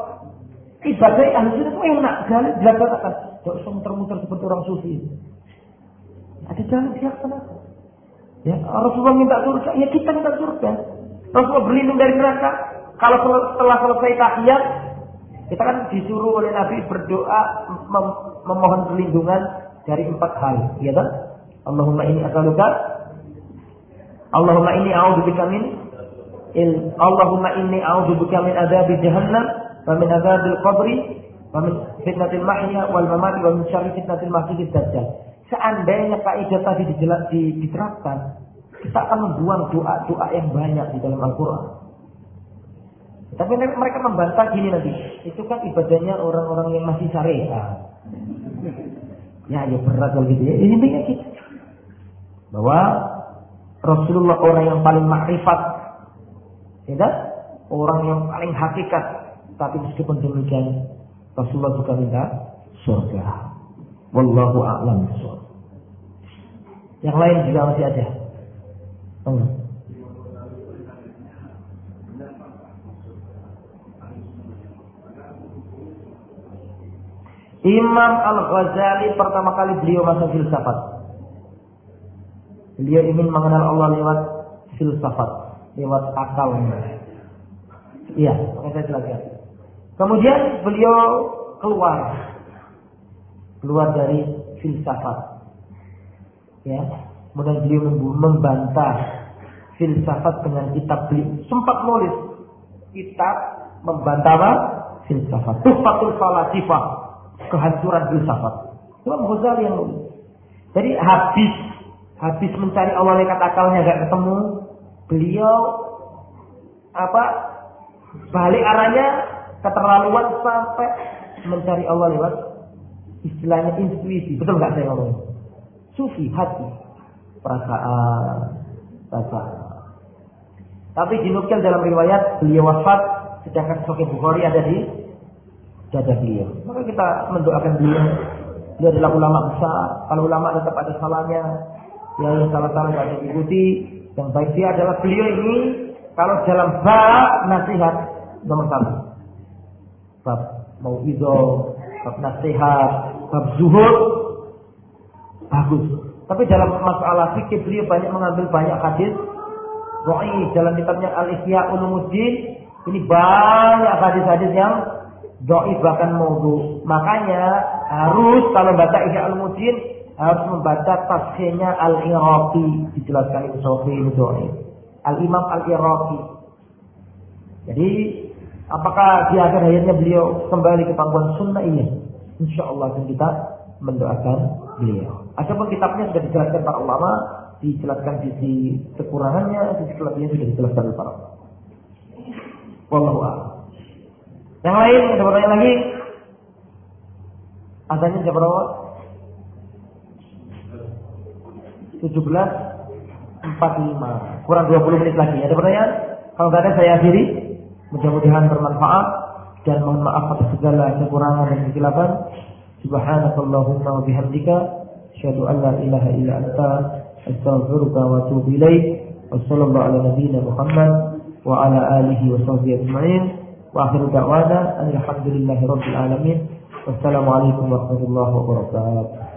Ibadah ahli sunnah itu enak sekali. Jelas katakan, tidak usah muter-muter seperti orang sufi. Ada jalan dilaksanakan. Ya, Rasulullah minta surga, ya kita minta surga. Rasulullah berlindung dari neraka. Kalau setelah selesai tahiyat, kita kan disuruh oleh Nabi berdoa mem- memohon perlindungan dari empat hal, ya kan? Allahumma inni as'aluka, Allahumma inni a'udzubika min il, Allahumma inni a'udzubika min adzabi jahannam wa min adzabil qabri wa min fitnatil mahya wal mamati wa min syarri fitnatil masiihid dajjal. Seandainya kaidah tadi diterapkan, kita akan membuang doa-doa yang banyak di dalam Al-Quran. Tapi mereka membantah gini nanti, itu kan ibadahnya orang-orang yang masih syariah. Ya, ya berat kalau gitu ya. Intinya gitu. Bahwa Rasulullah orang yang paling makrifat, ya kan? Orang yang paling hakikat. Tapi meskipun demikian, Rasulullah juga minta surga. Wallahu a'lam bishawab. Yang lain juga masih ada. Hmm. Imam Al-Ghazali pertama kali beliau masuk filsafat. Beliau ingin mengenal Allah lewat filsafat, lewat akalnya. Iya, saya jelaskan. Kemudian beliau keluar, keluar dari filsafat. Ya, kemudian beliau membantah filsafat dengan kitab beliau. Sempat nulis kitab membantah apa? Filsafat. Tuhfatul Falasifah. Kehancuran filsafat. Imam Ghazali yang nulis. Jadi habis habis mencari Allah lewat akalnya gak ketemu, beliau apa balik arahnya keterlaluan sampai mencari Allah lewat istilahnya intuisi. Betul nggak saya ngomong? Sufi, hati, perasaan, perasaan. Tapi dinukil dalam riwayat beliau wafat sedangkan Sahih Bukhari ada di dada beliau. Maka kita mendoakan beliau. Beliau adalah ulama besar. Kalau ulama tetap ada salahnya, ya yang salah-salah tidak ada diikuti. Yang baik dia adalah beliau ini. Kalau dalam bab nasihat nomor satu, bab mau'izah, bab nasihat, bab zuhud, bagus. Tapi dalam masalah fikih beliau banyak mengambil banyak hadis. Dhaif dalam kitabnya Al-Ihya Ulumuddin ini banyak hadis-hadis yang dhaif bahkan maudhu. Makanya harus kalau baca Ihya Ulumuddin harus membaca tafsirnya Al-Iraqi, dijelaskan itu sahih itu dhaif. Al-Imam Al-Iraqi. Jadi apakah di akhir hayatnya beliau kembali ke pangkuan sunnah? Iya. Insyaallah akan kita mendoakan beliau. Adapun kitabnya sudah dijelaskan para ulama, dijelaskan sisi kekurangannya, sisi kelebihannya sudah dijelaskan oleh para ulama. Wallahu a'lam. Yang lain ada pertanyaan lagi? Adanya jam berapa? tujuh belas empat puluh lima. Kurang dua puluh menit lagi. Ada pertanyaan? Kalau tidak ada saya akhiri. Mudah-mudahan bermanfaat dan mohon maaf atas segala kekurangan dan kesilapan. Subhanakallahumma wa bihamdika asyhadu an la ilaha illa anta astaghfiruka wa atubu ilaik. Wassallallahu ala nabiyyina Muhammad wa ala alihi wa sahbihi ajma'in. Wa akhiru da'wana alhamdulillahi rabbil alamin. Wassalamualaikum warahmatullahi wabarakatuh.